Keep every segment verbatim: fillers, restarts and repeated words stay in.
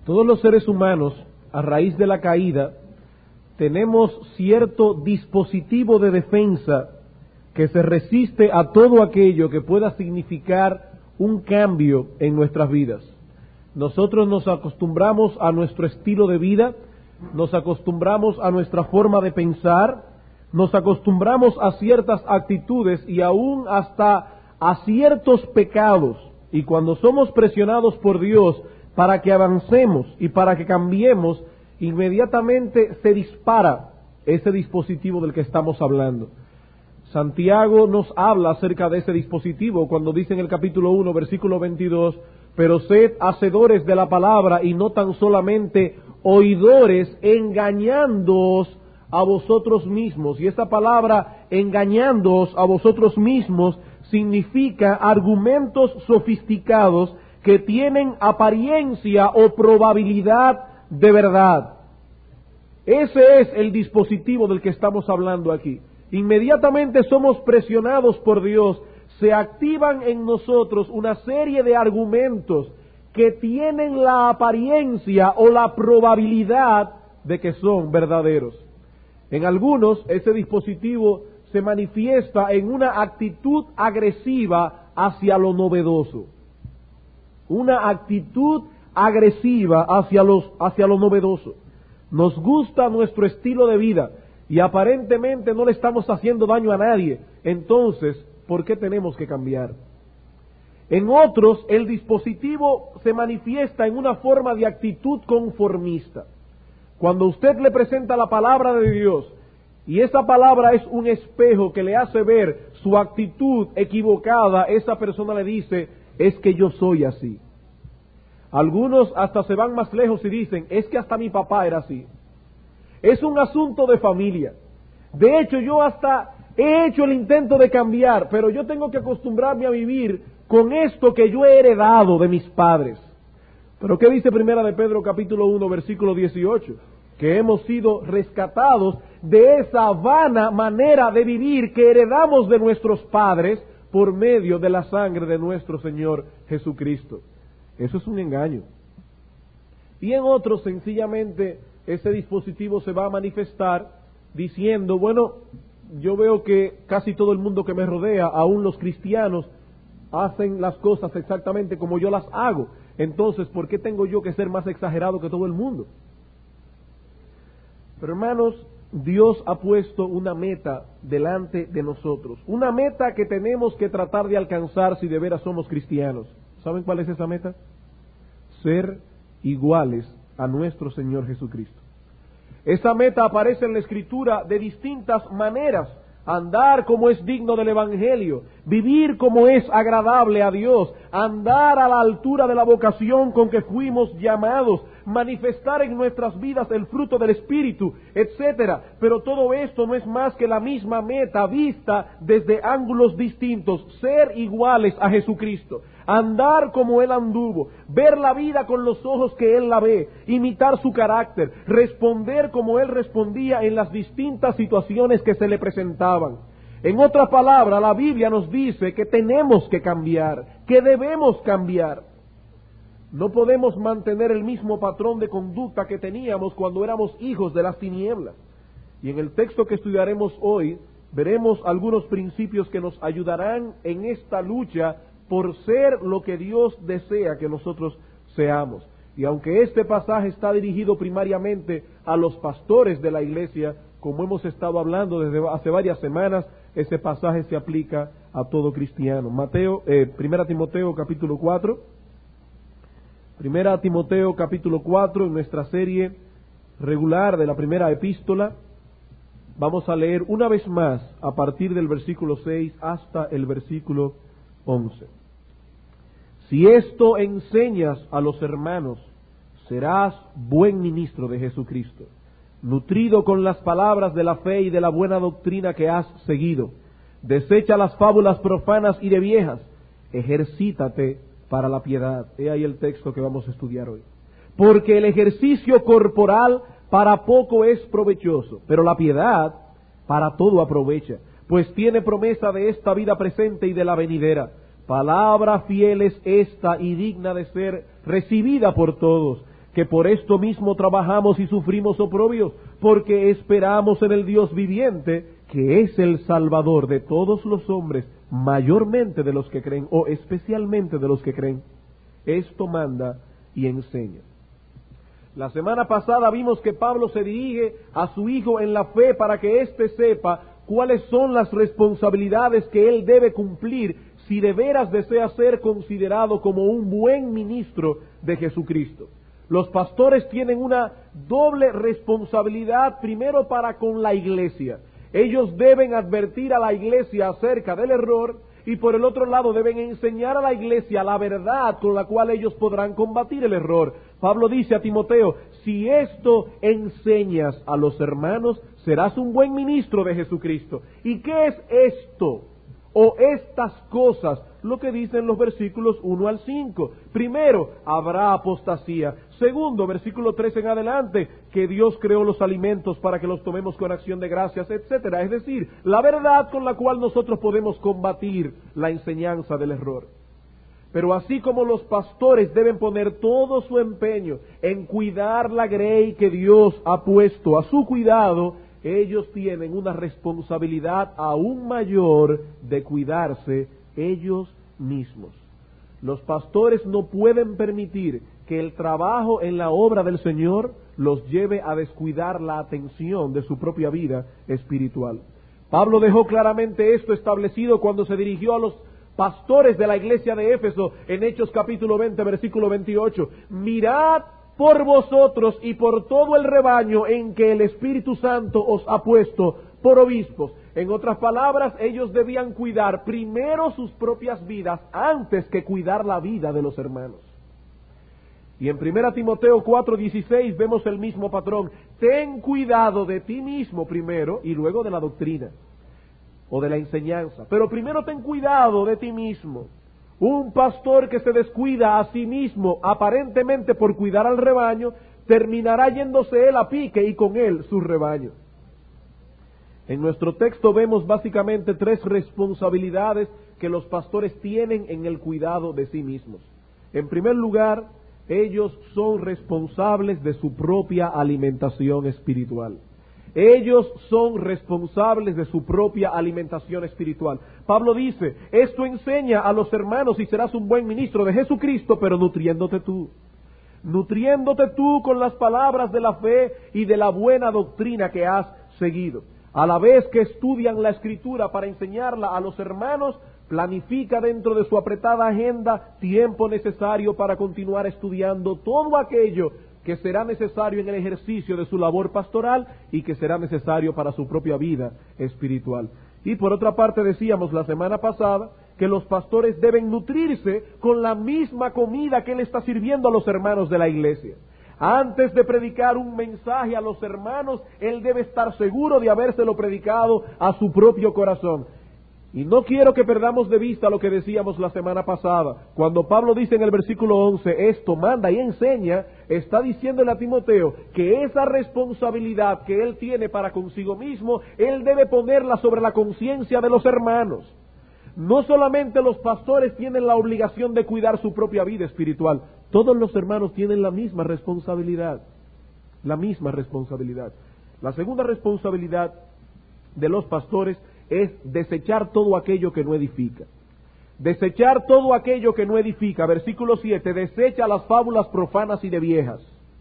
Todos los seres humanos, a raíz de la caída, tenemos cierto dispositivo de defensa que se resiste a todo aquello que pueda significar un cambio en nuestras vidas. Nosotros nos acostumbramos a nuestro estilo de vida, nos acostumbramos a nuestra forma de pensar, nos acostumbramos a ciertas actitudes y aún hasta a ciertos pecados. Y cuando somos presionados por Dios para que avancemos y para que cambiemos, inmediatamente se dispara ese dispositivo del que estamos hablando. Santiago nos habla acerca de ese dispositivo cuando dice en el capítulo uno, versículo veintidós, pero sed hacedores de la palabra y no tan solamente oidores, engañándoos a vosotros mismos. Y esa palabra, engañándoos a vosotros mismos, significa argumentos sofisticados que tienen apariencia o probabilidad de verdad. Ese es el dispositivo del que estamos hablando aquí. Inmediatamente somos presionados por Dios, se activan en nosotros una serie de argumentos que tienen la apariencia o la probabilidad de que son verdaderos. En algunos, ese dispositivo se manifiesta en una actitud agresiva hacia lo novedoso. Una actitud agresiva hacia los, hacia lo novedoso. Nos gusta nuestro estilo de vida y aparentemente no le estamos haciendo daño a nadie. Entonces, ¿por qué tenemos que cambiar? En otros, el dispositivo se manifiesta en una forma de actitud conformista. Cuando usted le presenta la palabra de Dios y esa palabra es un espejo que le hace ver su actitud equivocada, esa persona le dice, es que yo soy así. Algunos hasta se van más lejos y dicen, es que hasta mi papá era así. Es un asunto de familia. De hecho, yo hasta he hecho el intento de cambiar, pero yo tengo que acostumbrarme a vivir con esto que yo he heredado de mis padres. Pero ¿qué dice Primera de Pedro capítulo uno, versículo dieciocho? Que hemos sido rescatados de esa vana manera de vivir que heredamos de nuestros padres por medio de la sangre de nuestro Señor Jesucristo. Eso es un engaño. Y en otros, sencillamente, ese dispositivo se va a manifestar diciendo, bueno, yo veo que casi todo el mundo que me rodea, aún los cristianos, hacen las cosas exactamente como yo las hago. Entonces, ¿por qué tengo yo que ser más exagerado que todo el mundo? Pero hermanos, Dios ha puesto una meta delante de nosotros. Una meta que tenemos que tratar de alcanzar si de veras somos cristianos. ¿Saben cuál es esa meta? Ser iguales a nuestro Señor Jesucristo. Esa meta aparece en la Escritura de distintas maneras. Andar como es digno del Evangelio, vivir como es agradable a Dios, andar a la altura de la vocación con que fuimos llamados, manifestar en nuestras vidas el fruto del Espíritu, etcétera. Pero todo esto no es más que la misma meta vista desde ángulos distintos, ser iguales a Jesucristo, andar como Él anduvo, ver la vida con los ojos que Él la ve, imitar su carácter, responder como Él respondía en las distintas situaciones que se le presentaban. En otras palabras, la Biblia nos dice que tenemos que cambiar, que debemos cambiar. No podemos mantener el mismo patrón de conducta que teníamos cuando éramos hijos de las tinieblas. Y en el texto que estudiaremos hoy, veremos algunos principios que nos ayudarán en esta lucha por ser lo que Dios desea que nosotros seamos. Y aunque este pasaje está dirigido primariamente a los pastores de la iglesia, como hemos estado hablando desde hace varias semanas, ese pasaje se aplica a todo cristiano. Mateo, eh, Primera Timoteo capítulo cuatro. Primera Timoteo capítulo cuatro, en nuestra serie regular de la primera epístola, vamos a leer una vez más a partir del versículo seis hasta el versículo once. Si esto enseñas a los hermanos, serás buen ministro de Jesucristo, nutrido con las palabras de la fe y de la buena doctrina que has seguido. Desecha las fábulas profanas y de viejas, ejercítate para la piedad. He ahí el texto que vamos a estudiar hoy. Porque el ejercicio corporal para poco es provechoso, pero la piedad para todo aprovecha, pues tiene promesa de esta vida presente y de la venidera. Palabra fiel es esta y digna de ser recibida por todos, que por esto mismo trabajamos y sufrimos oprobios, porque esperamos en el Dios viviente, que es el Salvador de todos los hombres, mayormente de los que creen, o especialmente de los que creen. Esto manda y enseña. La semana pasada vimos que Pablo se dirige a su hijo en la fe para que éste sepa cuáles son las responsabilidades que él debe cumplir si de veras desea ser considerado como un buen ministro de Jesucristo. Los pastores tienen una doble responsabilidad, primero para con la iglesia. Ellos deben advertir a la iglesia acerca del error y por el otro lado deben enseñar a la iglesia la verdad con la cual ellos podrán combatir el error. Pablo dice a Timoteo, si esto enseñas a los hermanos, serás un buen ministro de Jesucristo. ¿Y qué es esto? O estas cosas, lo que dicen los versículos uno al cinco. Primero, habrá apostasía. Segundo, versículo tres en adelante, que Dios creó los alimentos para que los tomemos con acción de gracias, etcétera. Es decir, la verdad con la cual nosotros podemos combatir la enseñanza del error. Pero así como los pastores deben poner todo su empeño en cuidar la grey que Dios ha puesto a su cuidado, ellos tienen una responsabilidad aún mayor de cuidarse ellos mismos. Los pastores no pueden permitir que el trabajo en la obra del Señor los lleve a descuidar la atención de su propia vida espiritual. Pablo dejó claramente esto establecido cuando se dirigió a los pastores de la iglesia de Éfeso en Hechos capítulo veinte, versículo veintiocho. Mirad por vosotros y por todo el rebaño en que el Espíritu Santo os ha puesto por obispos. En otras palabras, ellos debían cuidar primero sus propias vidas antes que cuidar la vida de los hermanos. Y en primera Timoteo cuatro dieciséis vemos el mismo patrón. Ten cuidado de ti mismo primero y luego de la doctrina o de la enseñanza. Pero primero ten cuidado de ti mismo. Un pastor que se descuida a sí mismo, aparentemente por cuidar al rebaño, terminará yéndose él a pique y con él su rebaño. En nuestro texto vemos básicamente tres responsabilidades que los pastores tienen en el cuidado de sí mismos. En primer lugar, ellos son responsables de su propia alimentación espiritual. Ellos son responsables de su propia alimentación espiritual. Pablo dice, esto enseña a los hermanos y serás un buen ministro de Jesucristo, pero nutriéndote tú. Nutriéndote tú con las palabras de la fe y de la buena doctrina que has seguido. A la vez que estudian la Escritura para enseñarla a los hermanos, planifica dentro de su apretada agenda tiempo necesario para continuar estudiando todo aquello que será necesario en el ejercicio de su labor pastoral y que será necesario para su propia vida espiritual. Y por otra parte decíamos la semana pasada que los pastores deben nutrirse con la misma comida que él está sirviendo a los hermanos de la iglesia. Antes de predicar un mensaje a los hermanos, él debe estar seguro de habérselo predicado a su propio corazón. Y no quiero que perdamos de vista lo que decíamos la semana pasada. Cuando Pablo dice en el versículo once, esto manda y enseña, está diciéndole a Timoteo que esa responsabilidad que él tiene para consigo mismo, él debe ponerla sobre la conciencia de los hermanos. No solamente los pastores tienen la obligación de cuidar su propia vida espiritual, todos los hermanos tienen la misma responsabilidad, la misma responsabilidad. La segunda responsabilidad de los pastores es desechar todo aquello que no edifica. Desechar todo aquello que no edifica. Versículo siete, desecha las fábulas profanas y de viejas.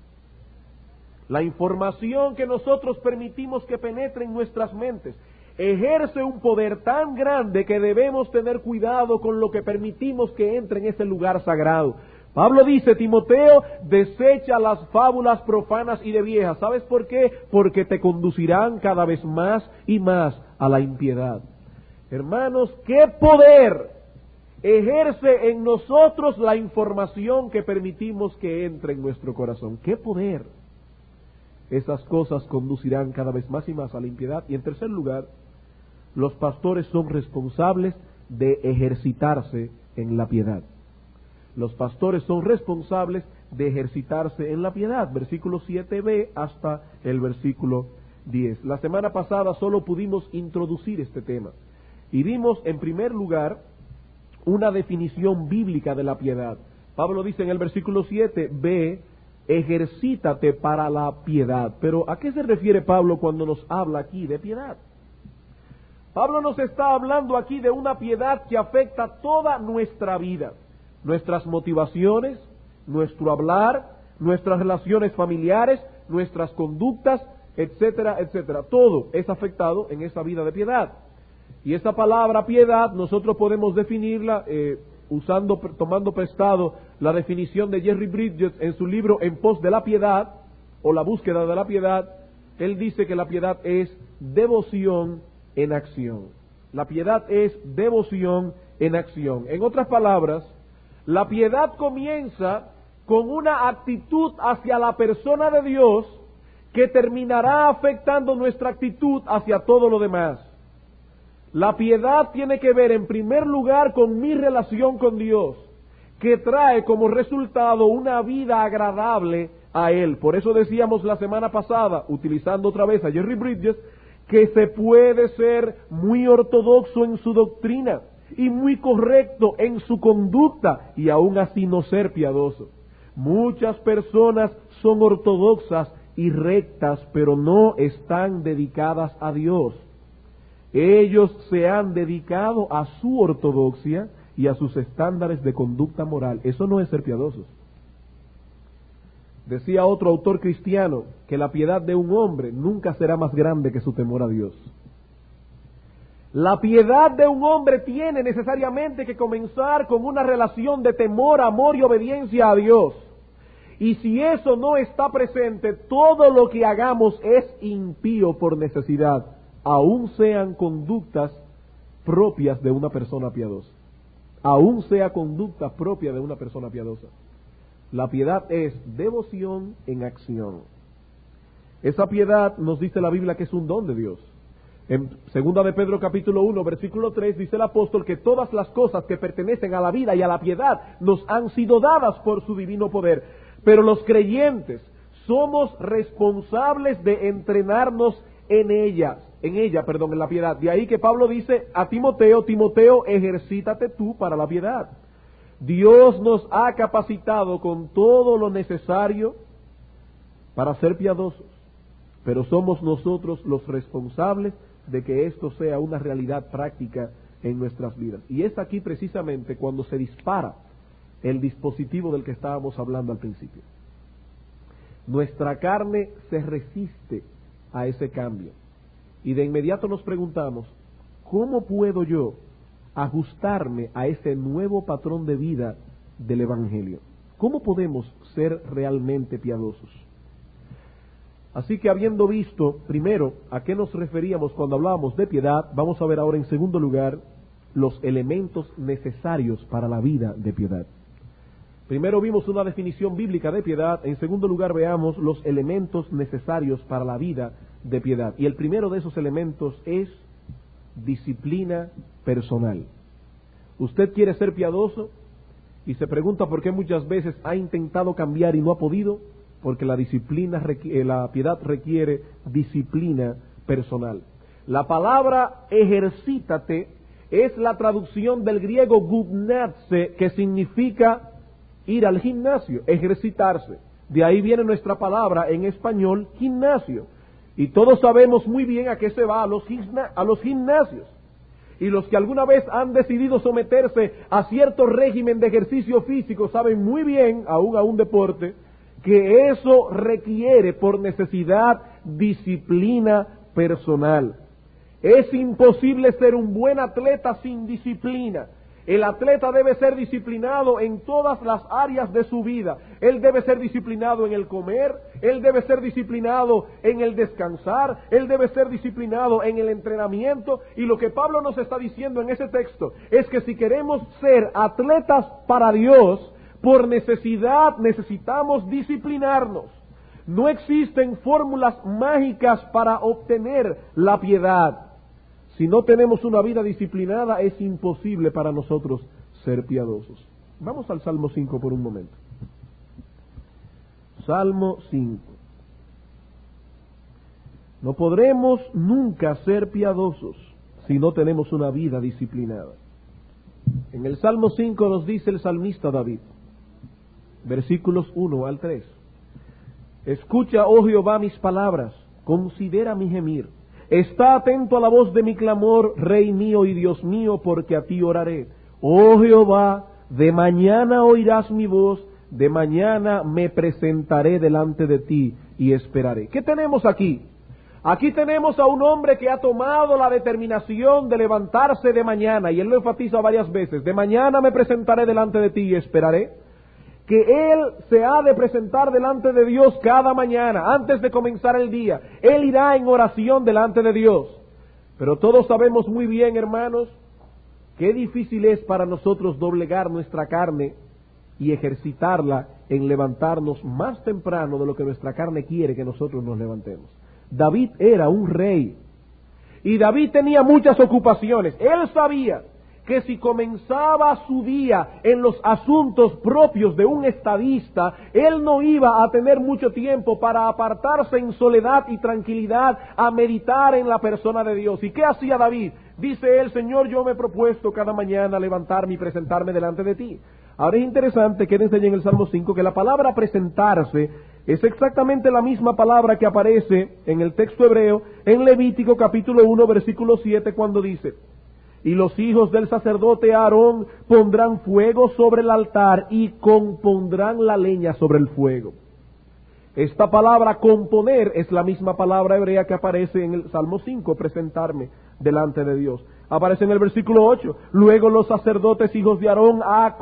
La información que nosotros permitimos que penetre en nuestras mentes ejerce un poder tan grande que debemos tener cuidado con lo que permitimos que entre en ese lugar sagrado. Pablo dice, Timoteo, desecha las fábulas profanas y de viejas. ¿Sabes por qué? Porque te conducirán cada vez más y más a la impiedad. Hermanos, ¿qué poder ejerce en nosotros la información que permitimos que entre en nuestro corazón? ¿Qué poder? Esas cosas conducirán cada vez más y más a la impiedad. Y en tercer lugar, los pastores son responsables de ejercitarse en la piedad. Los pastores son responsables de ejercitarse en la piedad. Versículo siete b hasta el versículo diez. La semana pasada solo pudimos introducir este tema. Y vimos en primer lugar una definición bíblica de la piedad. Pablo dice en el versículo siete b, ejercítate para la piedad. Pero ¿a qué se refiere Pablo cuando nos habla aquí de piedad? Pablo nos está hablando aquí de una piedad que afecta toda nuestra vida, nuestras motivaciones, nuestro hablar, nuestras relaciones familiares, nuestras conductas, etcétera, etcétera. Todo es afectado en esa vida de piedad. Y esa palabra piedad nosotros podemos definirla eh, usando, tomando prestado la definición de Jerry Bridges en su libro En pos de la piedad, o la búsqueda de la piedad. Él dice que la piedad es devoción en acción. La piedad es devoción en acción. En otras palabras, la piedad comienza con una actitud hacia la persona de Dios que terminará afectando nuestra actitud hacia todo lo demás. La piedad tiene que ver en primer lugar con mi relación con Dios, que trae como resultado una vida agradable a Él. Por eso decíamos la semana pasada, utilizando otra vez a Jerry Bridges, que se puede ser muy ortodoxo en su doctrina y muy correcto en su conducta y aún así no ser piadoso. Muchas personas son ortodoxas y rectas, pero no están dedicadas a Dios. Ellos se han dedicado a su ortodoxia y a sus estándares de conducta moral. Eso no es ser piadosos. Decía otro autor cristiano que la piedad de un hombre nunca será más grande que su temor a Dios. La piedad de un hombre tiene necesariamente que comenzar con una relación de temor, amor y obediencia a Dios. Y si eso no está presente, todo lo que hagamos es impío por necesidad, aun sean conductas propias de una persona piadosa. Aun sea conducta propia de una persona piadosa. La piedad es devoción en acción. Esa piedad nos dice la Biblia que es un don de Dios. En segunda de Pedro capítulo uno, versículo tres, dice el apóstol que todas las cosas que pertenecen a la vida y a la piedad nos han sido dadas por su divino poder. Pero los creyentes somos responsables de entrenarnos en ellas, en ella, perdón, en la piedad. De ahí que Pablo dice a Timoteo, Timoteo, ejercítate tú para la piedad. Dios nos ha capacitado con todo lo necesario para ser piadosos, pero somos nosotros los responsables de que esto sea una realidad práctica en nuestras vidas. Y es aquí precisamente cuando se dispara el dispositivo del que estábamos hablando al principio. Nuestra carne se resiste a ese cambio y de inmediato nos preguntamos, ¿cómo puedo yo ajustarme a ese nuevo patrón de vida del Evangelio? ¿Cómo podemos ser realmente piadosos? Así que habiendo visto primero a qué nos referíamos cuando hablábamos de piedad, vamos a ver ahora en segundo lugar los elementos necesarios para la vida de piedad. Primero vimos una definición bíblica de piedad, en segundo lugar veamos los elementos necesarios para la vida de piedad. Y el primero de esos elementos es disciplina personal. Usted quiere ser piadoso y se pregunta por qué muchas veces ha intentado cambiar y no ha podido, porque la disciplina, la piedad requiere disciplina personal. La palabra ejercítate es la traducción del griego gymnase, que significa ir al gimnasio, ejercitarse. De ahí viene nuestra palabra en español, gimnasio. Y todos sabemos muy bien a qué se va a los, a los gimnasios. Y los que alguna vez han decidido someterse a cierto régimen de ejercicio físico saben muy bien, aún a un deporte, que eso requiere por necesidad disciplina personal. Es imposible ser un buen atleta sin disciplina. El atleta debe ser disciplinado en todas las áreas de su vida. Él debe ser disciplinado en el comer, él debe ser disciplinado en el descansar, él debe ser disciplinado en el entrenamiento. Y lo que Pablo nos está diciendo en ese texto es que si queremos ser atletas para Dios, por necesidad necesitamos disciplinarnos. No existen fórmulas mágicas para obtener la piedad. Si no tenemos una vida disciplinada, es imposible para nosotros ser piadosos. Vamos al Salmo cinco por un momento. Salmo cinco. No podremos nunca ser piadosos si no tenemos una vida disciplinada. En el Salmo cinco nos dice el salmista David, versículos uno al tres. Escucha, oh Jehová, mis palabras, considera mi gemir. Está atento a la voz de mi clamor, Rey mío y Dios mío, porque a ti oraré. Oh Jehová, de mañana oirás mi voz, de mañana me presentaré delante de ti y esperaré. ¿Qué tenemos aquí? Aquí tenemos a un hombre que ha tomado la determinación de levantarse de mañana, y él lo enfatiza varias veces. De mañana me presentaré delante de ti y esperaré. Que él se ha de presentar delante de Dios cada mañana, antes de comenzar el día. Él irá en oración delante de Dios. Pero todos sabemos muy bien, hermanos, qué difícil es para nosotros doblegar nuestra carne y ejercitarla en levantarnos más temprano de lo que nuestra carne quiere que nosotros nos levantemos. David era un rey, y David tenía muchas ocupaciones. Él sabía que si comenzaba su día en los asuntos propios de un estadista, él no iba a tener mucho tiempo para apartarse en soledad y tranquilidad a meditar en la persona de Dios. ¿Y qué hacía David? Dice él: Señor, yo me he propuesto cada mañana levantarme y presentarme delante de ti. Ahora es interesante, quédense allí en el Salmo cinco, que la palabra presentarse es exactamente la misma palabra que aparece en el texto hebreo en Levítico capítulo uno versículo siete, cuando dice: y los hijos del sacerdote Aarón pondrán fuego sobre el altar y compondrán la leña sobre el fuego. Esta palabra componer es la misma palabra hebrea que aparece en el Salmo cinco, presentarme delante de Dios. Aparece en el versículo ocho: luego los sacerdotes hijos de Aarón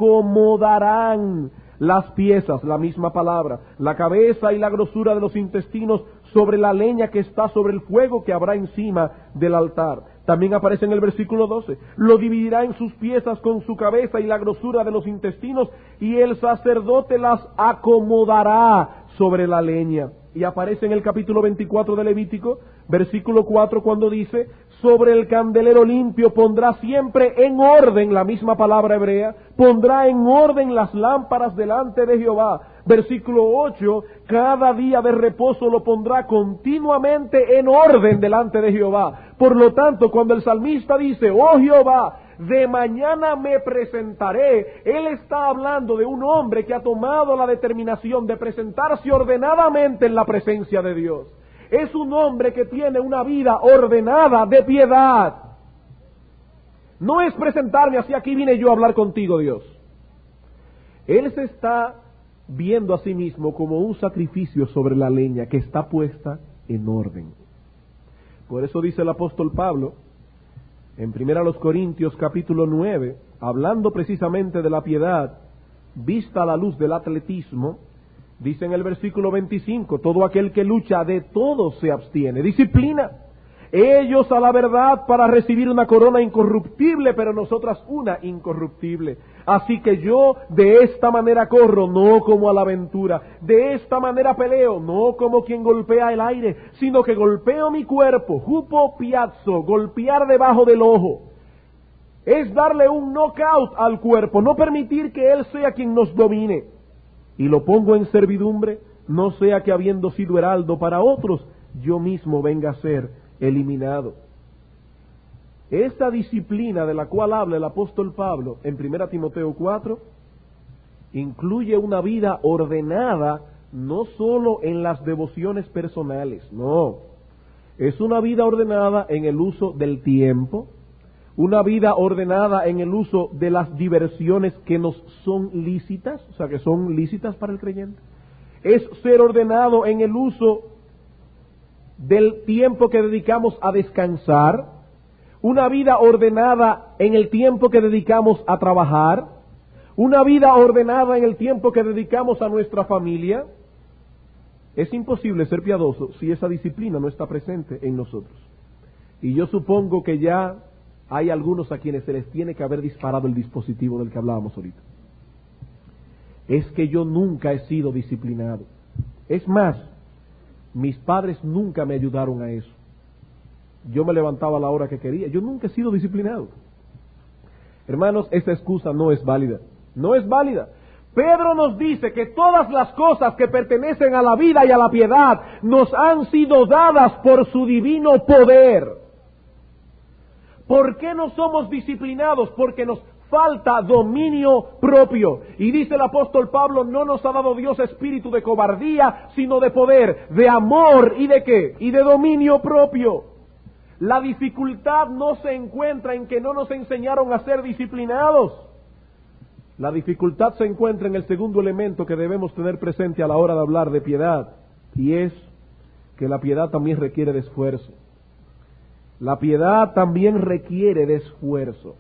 acomodarán las piezas, la misma palabra, la cabeza y la grosura de los intestinos sobre la leña que está sobre el fuego que habrá encima del altar. También aparece en el versículo doce: lo dividirá en sus piezas con su cabeza y la grosura de los intestinos, y el sacerdote las acomodará sobre la leña. Y aparece en el capítulo veinticuatro de Levítico, versículo cuatro, cuando dice: sobre el candelero limpio pondrá siempre en orden, la misma palabra hebrea, pondrá en orden las lámparas delante de Jehová. Versículo ocho: cada día de reposo lo pondrá continuamente en orden delante de Jehová. Por lo tanto, cuando el salmista dice: oh Jehová, de mañana me presentaré, él está hablando de un hombre que ha tomado la determinación de presentarse ordenadamente en la presencia de Dios. Es un hombre que tiene una vida ordenada de piedad. No es presentarme así: aquí vine yo a hablar contigo, Dios. Él se está viendo a sí mismo como un sacrificio sobre la leña que está puesta en orden. Por eso dice el apóstol Pablo en primera a los Corintios capítulo nueve, hablando precisamente de la piedad vista a la luz del atletismo, dice en el versículo veinticinco: todo aquel que lucha de todo se abstiene. Disciplina. Ellos a la verdad para recibir una corona incorruptible, pero nosotras una incorruptible. Así que yo de esta manera corro, no como a la aventura. De esta manera peleo, no como quien golpea el aire, sino que golpeo mi cuerpo, hupo piazzo, golpear debajo del ojo. Es darle un knockout al cuerpo, no permitir que él sea quien nos domine. Y lo pongo en servidumbre, no sea que habiendo sido heraldo para otros, yo mismo venga a ser eliminado. Esta disciplina de la cual habla el apóstol Pablo en primera Timoteo cuatro incluye una vida ordenada no solo en las devociones personales, no, es una vida ordenada en el uso del tiempo, una vida ordenada en el uso de las diversiones que nos son lícitas, o sea, que son lícitas para el creyente. Es ser ordenado en el uso del tiempo que dedicamos a descansar, una vida ordenada en el tiempo que dedicamos a trabajar, una vida ordenada en el tiempo que dedicamos a nuestra familia. Es imposible ser piadoso si esa disciplina no está presente en nosotros. Y yo supongo que ya hay algunos a quienes se les tiene que haber disparado el dispositivo del que hablábamos ahorita. Es que yo nunca he sido disciplinado. Es más, mis padres nunca me ayudaron a eso. Yo me levantaba a la hora que quería. Yo nunca he sido disciplinado. Hermanos, esta excusa no es válida. No es válida. Pedro nos dice que todas las cosas que pertenecen a la vida y a la piedad nos han sido dadas por su divino poder. ¿Por qué no somos disciplinados? Porque nos falta dominio propio. Y dice el apóstol Pablo, no nos ha dado Dios espíritu de cobardía, sino de poder, de amor y de qué, y de dominio propio. La dificultad no se encuentra en que no nos enseñaron a ser disciplinados. La dificultad se encuentra en el segundo elemento que debemos tener presente a la hora de hablar de piedad, y es que la piedad también requiere de esfuerzo. La piedad también requiere de esfuerzo.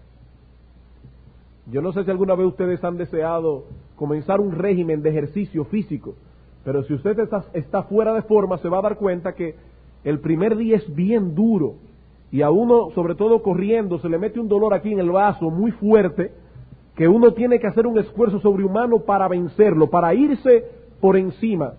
Yo no sé si alguna vez ustedes han deseado comenzar un régimen de ejercicio físico, pero si usted está, está fuera de forma, se va a dar cuenta que el primer día es bien duro, y a uno, sobre todo corriendo, se le mete un dolor aquí en el vaso muy fuerte, que uno tiene que hacer un esfuerzo sobrehumano para vencerlo, para irse por encima.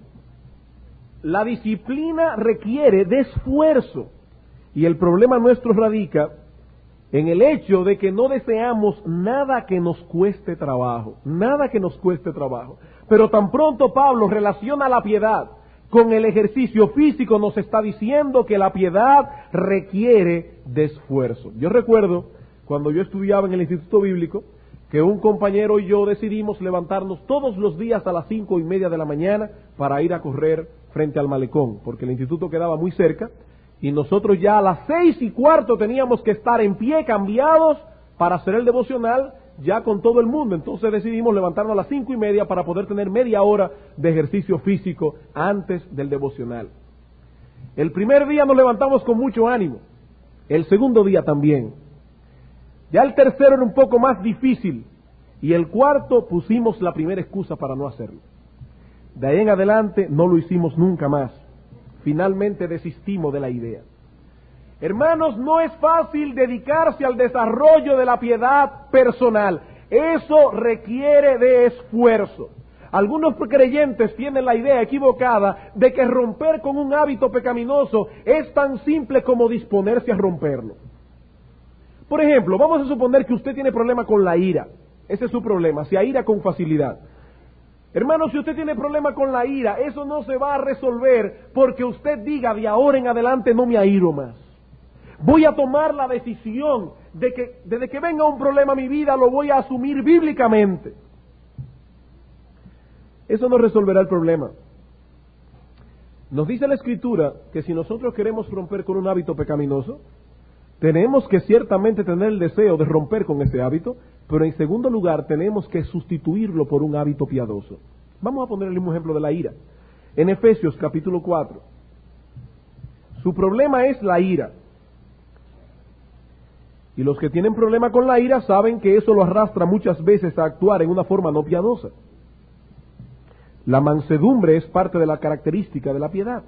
La disciplina requiere de esfuerzo, y el problema nuestro radica en el hecho de que no deseamos nada que nos cueste trabajo, nada que nos cueste trabajo. Pero tan pronto Pablo relaciona la piedad con el ejercicio físico, nos está diciendo que la piedad requiere de esfuerzo. Yo recuerdo, cuando yo estudiaba en el Instituto Bíblico, que un compañero y yo decidimos levantarnos todos los días a las cinco y media de la mañana para ir a correr frente al malecón, porque el instituto quedaba muy cerca, y nosotros ya a las seis y cuarto teníamos que estar en pie, cambiados, para hacer el devocional ya con todo el mundo. Entonces decidimos levantarnos a las cinco y media para poder tener media hora de ejercicio físico antes del devocional. El primer día nos levantamos con mucho ánimo, el segundo día también. Ya el tercero era un poco más difícil, y el cuarto pusimos la primera excusa para no hacerlo. De ahí en adelante no lo hicimos nunca más. Finalmente desistimos de la idea. Hermanos, no es fácil dedicarse al desarrollo de la piedad personal. Eso requiere de esfuerzo. Algunos creyentes tienen la idea equivocada de que romper con un hábito pecaminoso es tan simple como disponerse a romperlo. Por ejemplo, vamos a suponer que usted tiene problema con la ira. Ese es su problema, se aira con facilidad. Hermano, si usted tiene problema con la ira, eso no se va a resolver porque usted diga, de ahora en adelante no me airo más. Voy a tomar la decisión de que desde que venga un problema a mi vida lo voy a asumir bíblicamente. Eso no resolverá el problema. Nos dice la Escritura que si nosotros queremos romper con un hábito pecaminoso, tenemos que ciertamente tener el deseo de romper con ese hábito, pero en segundo lugar tenemos que sustituirlo por un hábito piadoso. Vamos a poner el mismo ejemplo de la ira. En Efesios capítulo cuatro, su problema es la ira. Y los que tienen problema con la ira saben que eso lo arrastra muchas veces a actuar en una forma no piadosa. La mansedumbre es parte de la característica de la piedad.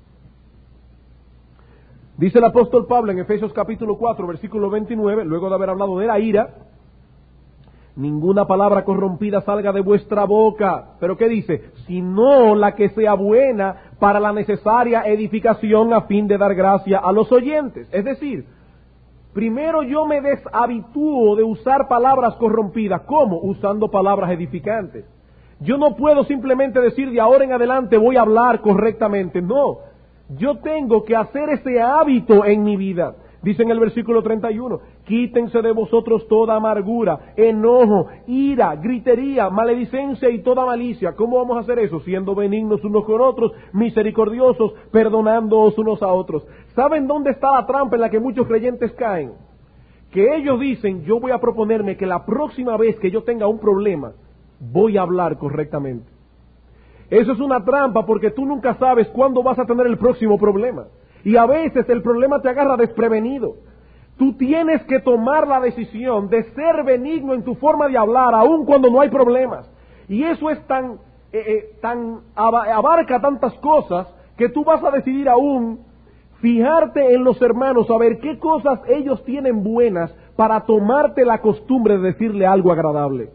Dice el apóstol Pablo en Efesios capítulo cuatro, versículo veintinueve, luego de haber hablado de la ira, ninguna palabra corrompida salga de vuestra boca. ¿Pero qué dice? Sino la que sea buena para la necesaria edificación a fin de dar gracia a los oyentes. Es decir, primero yo me deshabitúo de usar palabras corrompidas. ¿Cómo? Usando palabras edificantes. Yo no puedo simplemente decir de ahora en adelante voy a hablar correctamente. No. Yo tengo que hacer ese hábito en mi vida. Dice en el versículo treinta y uno, quítense de vosotros toda amargura, enojo, ira, gritería, maledicencia y toda malicia. ¿Cómo vamos a hacer eso? Siendo benignos unos con otros, misericordiosos, perdonándoos unos a otros. ¿Saben dónde está la trampa en la que muchos creyentes caen? Que ellos dicen, yo voy a proponerme que la próxima vez que yo tenga un problema, voy a hablar correctamente. Eso es una trampa porque tú nunca sabes cuándo vas a tener el próximo problema. Y a veces el problema te agarra desprevenido. Tú tienes que tomar la decisión de ser benigno en tu forma de hablar, aun cuando no hay problemas. Y eso es tan, eh, eh, tan abarca tantas cosas que tú vas a decidir aún fijarte en los hermanos, a ver qué cosas ellos tienen buenas para tomarte la costumbre de decirle algo agradable.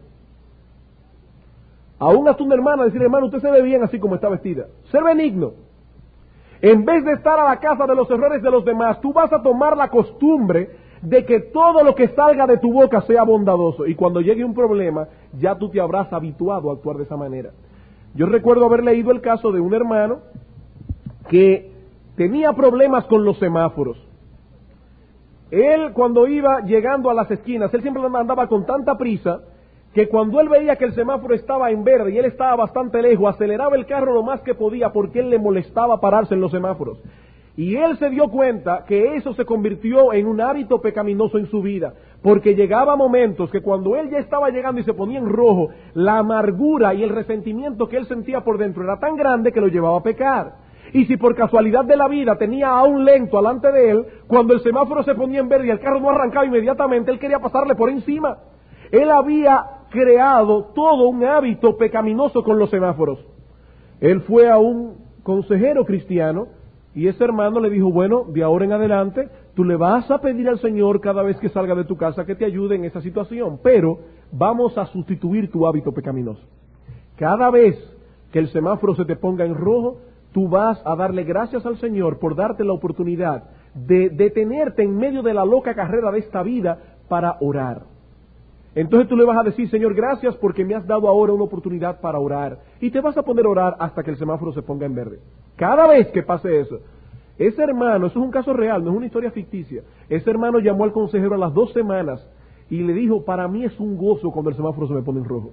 Aún a tu hermana decirle, hermano, usted se ve bien así como está vestida. Ser benigno. En vez de estar a la casa de los errores de los demás, tú vas a tomar la costumbre de que todo lo que salga de tu boca sea bondadoso. Y cuando llegue un problema, ya tú te habrás habituado a actuar de esa manera. Yo recuerdo haber leído el caso de un hermano que tenía problemas con los semáforos. Él cuando iba llegando a las esquinas, él siempre andaba con tanta prisa que cuando él veía que el semáforo estaba en verde y él estaba bastante lejos, aceleraba el carro lo más que podía porque él le molestaba pararse en los semáforos. Y él se dio cuenta que eso se convirtió en un hábito pecaminoso en su vida, porque llegaba momentos que cuando él ya estaba llegando y se ponía en rojo, la amargura y el resentimiento que él sentía por dentro era tan grande que lo llevaba a pecar. Y si por casualidad de la vida tenía a un lento alante de él, cuando el semáforo se ponía en verde y el carro no arrancaba inmediatamente, él quería pasarle por encima. Él había creado todo un hábito pecaminoso con los semáforos. Él fue a un consejero cristiano y ese hermano le dijo, bueno, de ahora en adelante tú le vas a pedir al Señor cada vez que salga de tu casa que te ayude en esa situación, pero vamos a sustituir tu hábito pecaminoso. Cada vez que el semáforo se te ponga en rojo, tú vas a darle gracias al Señor por darte la oportunidad de detenerte en medio de la loca carrera de esta vida para orar. Entonces tú le vas a decir, Señor, gracias porque me has dado ahora una oportunidad para orar. Y te vas a poner a orar hasta que el semáforo se ponga en verde. Cada vez que pase eso, ese hermano, eso es un caso real, no es una historia ficticia. Ese hermano llamó al consejero a las dos semanas y le dijo, para mí es un gozo cuando el semáforo se me pone en rojo.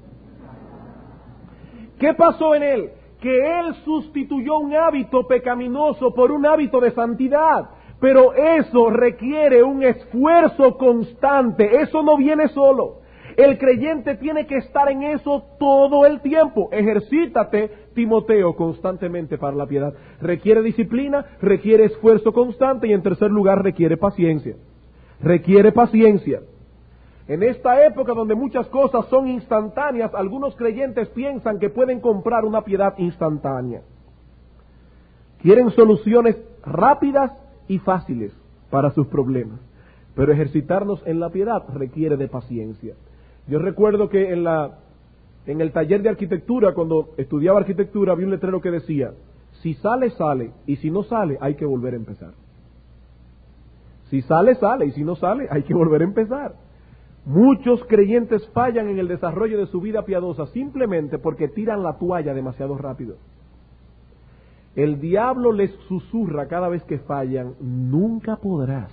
¿Qué pasó en él? Que él sustituyó un hábito pecaminoso por un hábito de santidad. Pero eso requiere un esfuerzo constante, eso no viene solo. El creyente tiene que estar en eso todo el tiempo. Ejercítate, Timoteo, constantemente para la piedad. Requiere disciplina, requiere esfuerzo constante y en tercer lugar requiere paciencia. Requiere paciencia. En esta época donde muchas cosas son instantáneas, algunos creyentes piensan que pueden comprar una piedad instantánea. Quieren soluciones rápidas y fáciles para sus problemas. Pero ejercitarnos en la piedad requiere de paciencia. Yo recuerdo que en la en el taller de arquitectura, cuando estudiaba arquitectura, había un letrero que decía, si sale, sale, y si no sale, hay que volver a empezar. Si sale, sale, y si no sale, hay que volver a empezar. Muchos creyentes fallan en el desarrollo de su vida piadosa simplemente porque tiran la toalla demasiado rápido. El diablo les susurra cada vez que fallan, nunca podrás.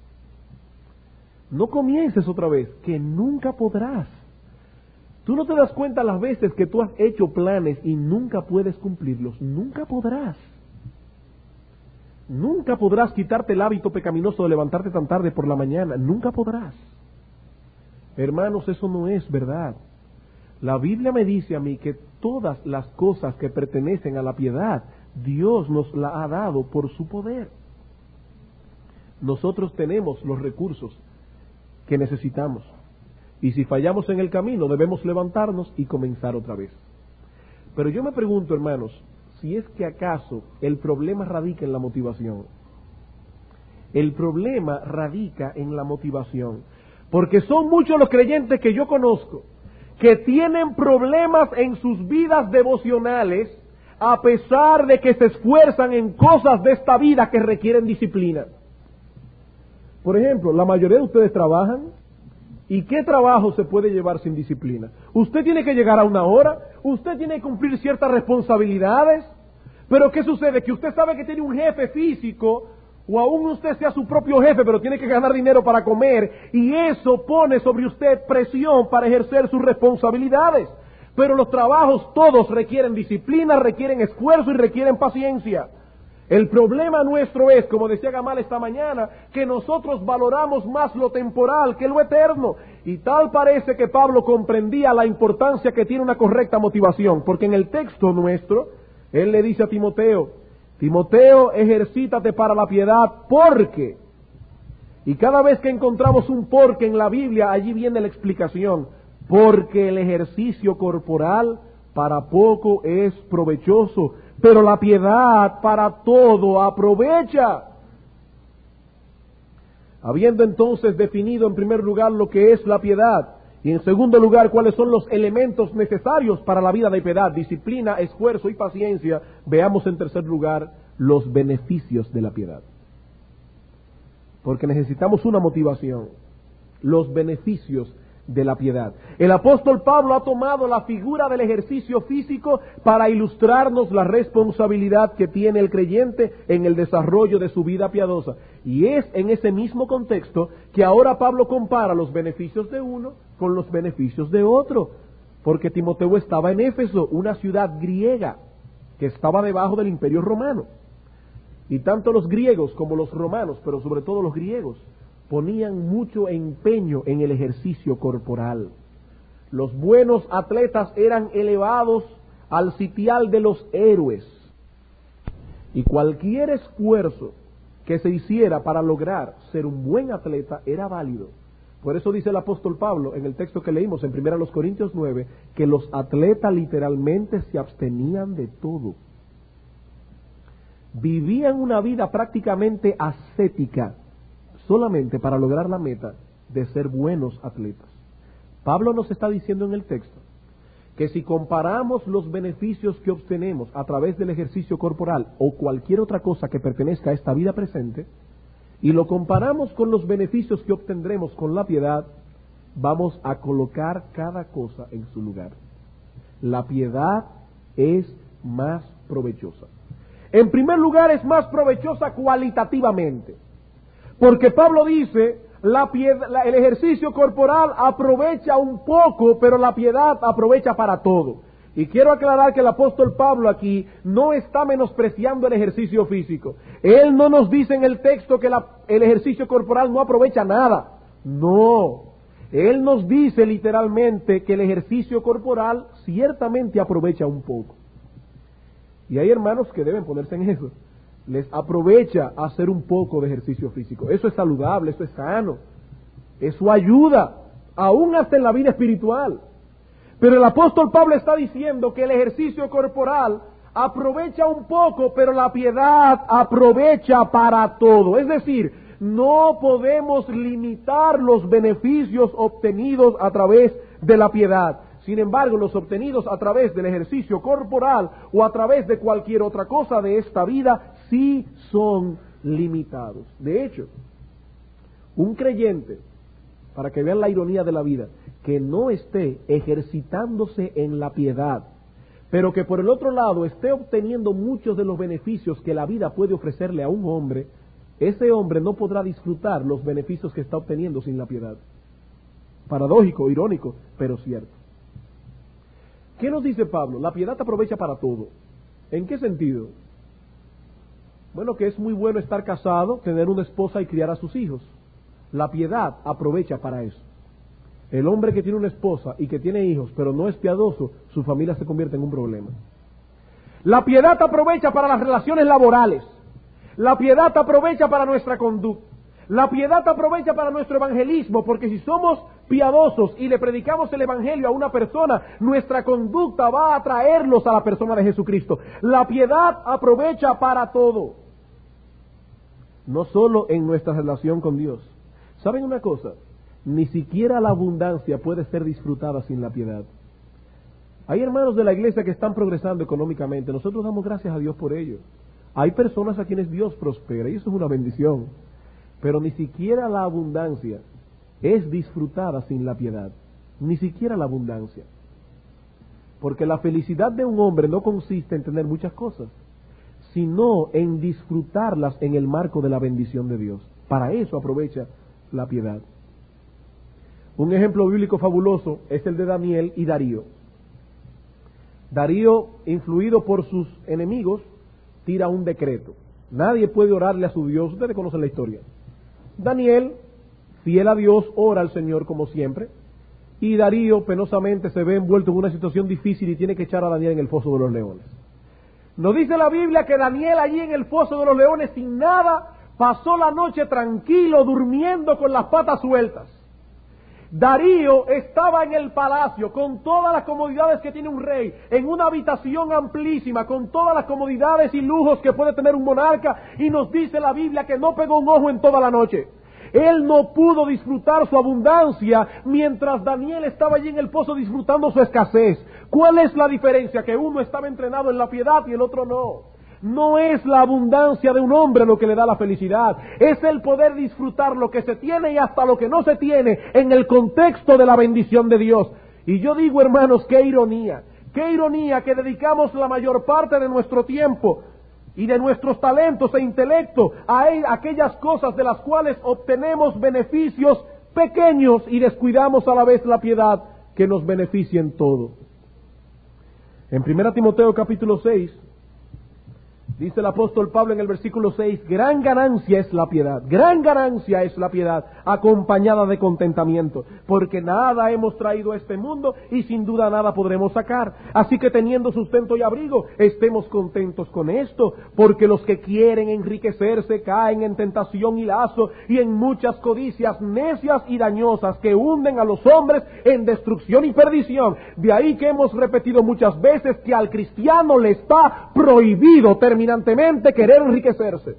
No comiences otra vez, que nunca podrás. Tú no te das cuenta las veces que tú has hecho planes y nunca puedes cumplirlos. Nunca podrás. Nunca podrás quitarte el hábito pecaminoso de levantarte tan tarde por la mañana. Nunca podrás. Hermanos, eso no es verdad. La Biblia me dice a mí que todas las cosas que pertenecen a la piedad, Dios nos la ha dado por su poder. Nosotros tenemos los recursos que necesitamos. Y si fallamos en el camino, debemos levantarnos y comenzar otra vez. Pero yo me pregunto, hermanos, si es que acaso el problema radica en la motivación. El problema radica en la motivación. Porque son muchos los creyentes que yo conozco que tienen problemas en sus vidas devocionales a pesar de que se esfuerzan en cosas de esta vida que requieren disciplina. Por ejemplo, la mayoría de ustedes trabajan. ¿Y qué trabajo se puede llevar sin disciplina? Usted tiene que llegar a una hora, usted tiene que cumplir ciertas responsabilidades, pero ¿qué sucede? Que usted sabe que tiene un jefe físico, o aún usted sea su propio jefe, pero tiene que ganar dinero para comer, y eso pone sobre usted presión para ejercer sus responsabilidades. Pero los trabajos todos requieren disciplina, requieren esfuerzo y requieren paciencia. El problema nuestro es, como decía Gamal esta mañana, que nosotros valoramos más lo temporal que lo eterno. Y tal parece que Pablo comprendía la importancia que tiene una correcta motivación, porque en el texto nuestro, él le dice a Timoteo, Timoteo, ejercítate para la piedad, porque, y cada vez que encontramos un porque en la Biblia, allí viene la explicación, porque el ejercicio corporal para poco es provechoso, pero la piedad para todo aprovecha. Habiendo entonces definido en primer lugar lo que es la piedad, y en segundo lugar cuáles son los elementos necesarios para la vida de piedad, disciplina, esfuerzo y paciencia, veamos en tercer lugar los beneficios de la piedad. Porque necesitamos una motivación, los beneficios de la piedad. El apóstol Pablo ha tomado la figura del ejercicio físico para ilustrarnos la responsabilidad que tiene el creyente en el desarrollo de su vida piadosa. Y es en ese mismo contexto que ahora Pablo compara los beneficios de uno con los beneficios de otro. Porque Timoteo estaba en Éfeso, una ciudad griega que estaba debajo del imperio romano. Y tanto los griegos como los romanos, pero sobre todo los griegos, ponían mucho empeño en el ejercicio corporal. Los buenos atletas eran elevados al sitial de los héroes. Y cualquier esfuerzo que se hiciera para lograr ser un buen atleta era válido. Por eso dice el apóstol Pablo en el texto que leímos en primera Corintios nueve, que los atletas literalmente se abstenían de todo. Vivían una vida prácticamente ascética, solamente para lograr la meta de ser buenos atletas. Pablo nos está diciendo en el texto que si comparamos los beneficios que obtenemos a través del ejercicio corporal o cualquier otra cosa que pertenezca a esta vida presente, y lo comparamos con los beneficios que obtendremos con la piedad, vamos a colocar cada cosa en su lugar. La piedad es más provechosa. En primer lugar, es más provechosa cualitativamente. Porque Pablo dice, la piedad, la, el ejercicio corporal aprovecha un poco, pero la piedad aprovecha para todo. Y quiero aclarar que el apóstol Pablo aquí no está menospreciando el ejercicio físico. Él no nos dice en el texto que la, el ejercicio corporal no aprovecha nada. No. Él nos dice literalmente que el ejercicio corporal ciertamente aprovecha un poco. Y hay hermanos que deben ponerse en eso. Les aprovecha hacer un poco de ejercicio físico. Eso es saludable, eso es sano. Eso ayuda, aún hasta en la vida espiritual. Pero el apóstol Pablo está diciendo que el ejercicio corporal aprovecha un poco, pero la piedad aprovecha para todo. Es decir, no podemos limitar los beneficios obtenidos a través de la piedad. Sin embargo, los obtenidos a través del ejercicio corporal o a través de cualquier otra cosa de esta vida sí son limitados. De hecho, un creyente, para que vean la ironía de la vida, que no esté ejercitándose en la piedad, pero que por el otro lado esté obteniendo muchos de los beneficios que la vida puede ofrecerle a un hombre, ese hombre no podrá disfrutar los beneficios que está obteniendo sin la piedad. Paradójico, irónico, pero cierto. ¿Qué nos dice Pablo? La piedad aprovecha para todo. ¿En qué sentido? Bueno, que es muy bueno estar casado, tener una esposa y criar a sus hijos. La piedad aprovecha para eso. El hombre que tiene una esposa y que tiene hijos, pero no es piadoso, su familia se convierte en un problema. La piedad aprovecha para las relaciones laborales. La piedad aprovecha para nuestra conducta. La piedad aprovecha para nuestro evangelismo, porque si somos piadosos y le predicamos el evangelio a una persona, nuestra conducta va a atraerlos a la persona de Jesucristo. La piedad aprovecha para todo, no solo en nuestra relación con Dios. ¿Saben una cosa? Ni siquiera la abundancia puede ser disfrutada sin la piedad. Hay hermanos de la iglesia que están progresando económicamente. Nosotros damos gracias a Dios por ello. Hay personas a quienes Dios prospera y eso es una bendición. Pero ni siquiera la abundancia es disfrutada sin la piedad. Ni siquiera la abundancia. Porque la felicidad de un hombre no consiste en tener muchas cosas, sino en disfrutarlas en el marco de la bendición de Dios. Para eso aprovecha la piedad. Un ejemplo bíblico fabuloso es el de Daniel y Darío. Darío, influido por sus enemigos, tira un decreto. Nadie puede orarle a su Dios. Ustedes conocen la historia. Daniel, fiel a Dios, ora al Señor como siempre. Y Darío penosamente se ve envuelto en una situación difícil y tiene que echar a Daniel en el foso de los leones. Nos dice la Biblia que Daniel allí en el foso de los leones sin nada pasó la noche tranquilo, durmiendo con las patas sueltas. Darío estaba en el palacio con todas las comodidades que tiene un rey, en una habitación amplísima, con todas las comodidades y lujos que puede tener un monarca, y nos dice la Biblia que no pegó un ojo en toda la noche. Él no pudo disfrutar su abundancia mientras Daniel estaba allí en el pozo disfrutando su escasez. ¿Cuál es la diferencia? Que uno estaba entrenado en la piedad y el otro no. No es la abundancia de un hombre lo que le da la felicidad, es el poder disfrutar lo que se tiene y hasta lo que no se tiene en el contexto de la bendición de Dios. Y yo digo, hermanos, qué ironía, qué ironía que dedicamos la mayor parte de nuestro tiempo y de nuestros talentos e intelecto a aquellas cosas de las cuales obtenemos beneficios pequeños y descuidamos a la vez la piedad que nos beneficia en todo. En primera Timoteo capítulo seis, dice el apóstol Pablo en el versículo seis, gran ganancia es la piedad, gran ganancia es la piedad, acompañada de contentamiento, porque nada hemos traído a este mundo y sin duda nada podremos sacar. Así que teniendo sustento y abrigo, estemos contentos con esto, porque los que quieren enriquecerse caen en tentación y lazo y en muchas codicias necias y dañosas que hunden a los hombres en destrucción y perdición. De ahí que hemos repetido muchas veces que al cristiano le está prohibido terminar querer enriquecerse.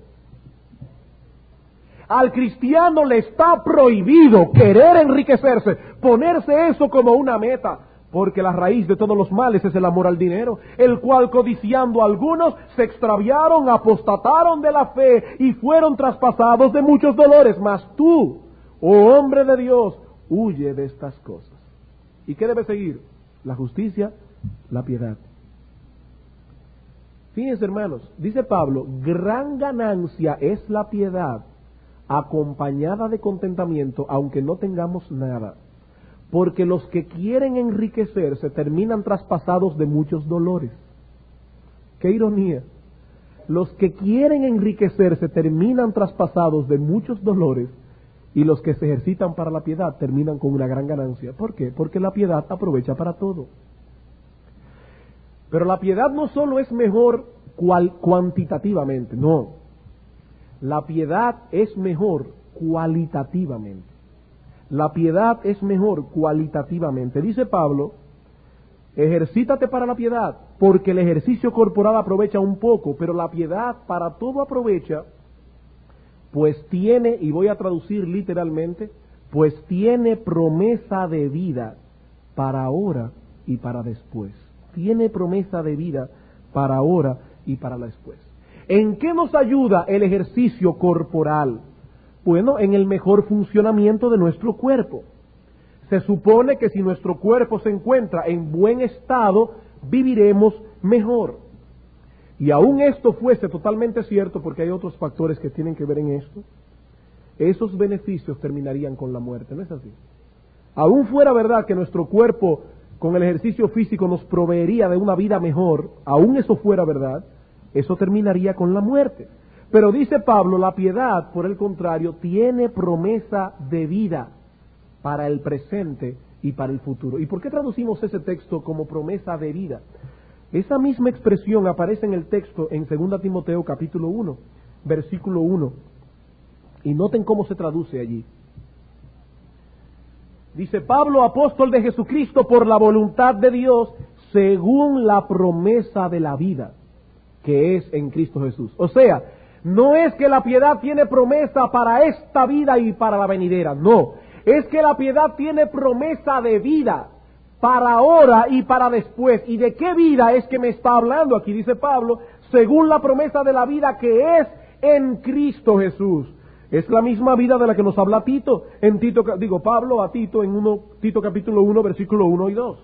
Al cristiano le está prohibido querer enriquecerse, ponerse eso como una meta, porque la raíz de todos los males es el amor al dinero, el cual codiciando algunos se extraviaron, apostataron de la fe y fueron traspasados de muchos dolores. Mas tú, oh hombre de Dios, huye de estas cosas. ¿Y qué debe seguir? La justicia, la piedad. Fíjense, hermanos, dice Pablo, gran ganancia es la piedad acompañada de contentamiento, aunque no tengamos nada, porque los que quieren enriquecerse terminan traspasados de muchos dolores. ¡Qué ironía! Los que quieren enriquecerse terminan traspasados de muchos dolores y los que se ejercitan para la piedad terminan con una gran ganancia. ¿Por qué? Porque la piedad aprovecha para todo. Pero la piedad no solo es mejor cual, cuantitativamente, no. La piedad es mejor cualitativamente. La piedad es mejor cualitativamente. Dice Pablo, ejercítate para la piedad, porque el ejercicio corporal aprovecha un poco, pero la piedad para todo aprovecha, pues tiene, y voy a traducir literalmente, pues tiene promesa de vida para ahora y para después. Tiene promesa de vida para ahora y para después. ¿En qué nos ayuda el ejercicio corporal? Bueno, en el mejor funcionamiento de nuestro cuerpo. Se supone que si nuestro cuerpo se encuentra en buen estado, viviremos mejor. Y aún esto fuese totalmente cierto, porque hay otros factores que tienen que ver en esto, esos beneficios terminarían con la muerte, ¿no es así? Aún fuera verdad que nuestro cuerpo con el ejercicio físico nos proveería de una vida mejor, aún eso fuera verdad, eso terminaría con la muerte. Pero dice Pablo, la piedad, por el contrario, tiene promesa de vida para el presente y para el futuro. ¿Y por qué traducimos ese texto como promesa de vida? Esa misma expresión aparece en el texto en segunda Timoteo capítulo uno, versículo uno. Y noten cómo se traduce allí. Dice Pablo, apóstol de Jesucristo por la voluntad de Dios, según la promesa de la vida, que es en Cristo Jesús. O sea, no es que la piedad tiene promesa para esta vida y para la venidera, no. Es que la piedad tiene promesa de vida para ahora y para después. ¿Y de qué vida es que me está hablando? Aquí dice Pablo, según la promesa de la vida que es en Cristo Jesús. Es la misma vida de la que nos habla Tito, en Tito, digo Pablo a Tito en uno, Tito capítulo uno, versículo uno y dos.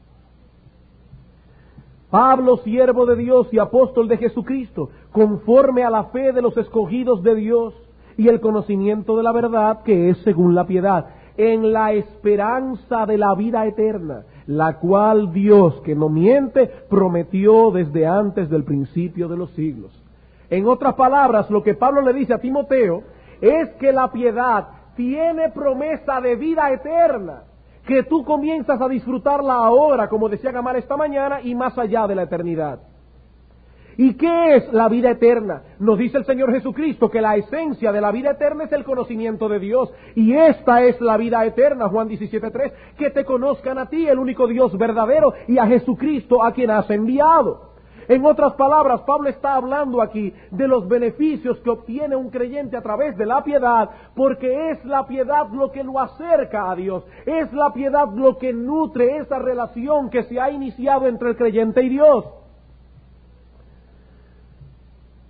Pablo, siervo de Dios y apóstol de Jesucristo, conforme a la fe de los escogidos de Dios y el conocimiento de la verdad que es según la piedad, en la esperanza de la vida eterna, la cual Dios, que no miente, prometió desde antes del principio de los siglos. En otras palabras, lo que Pablo le dice a Timoteo es que la piedad tiene promesa de vida eterna, que tú comienzas a disfrutarla ahora, como decía Gamal esta mañana, y más allá de la eternidad. ¿Y qué es la vida eterna? Nos dice el Señor Jesucristo que la esencia de la vida eterna es el conocimiento de Dios, y esta es la vida eterna, Juan diecisiete tres, que te conozcan a ti, el único Dios verdadero, y a Jesucristo a quien has enviado. En otras palabras, Pablo está hablando aquí de los beneficios que obtiene un creyente a través de la piedad, porque es la piedad lo que lo acerca a Dios, es la piedad lo que nutre esa relación que se ha iniciado entre el creyente y Dios.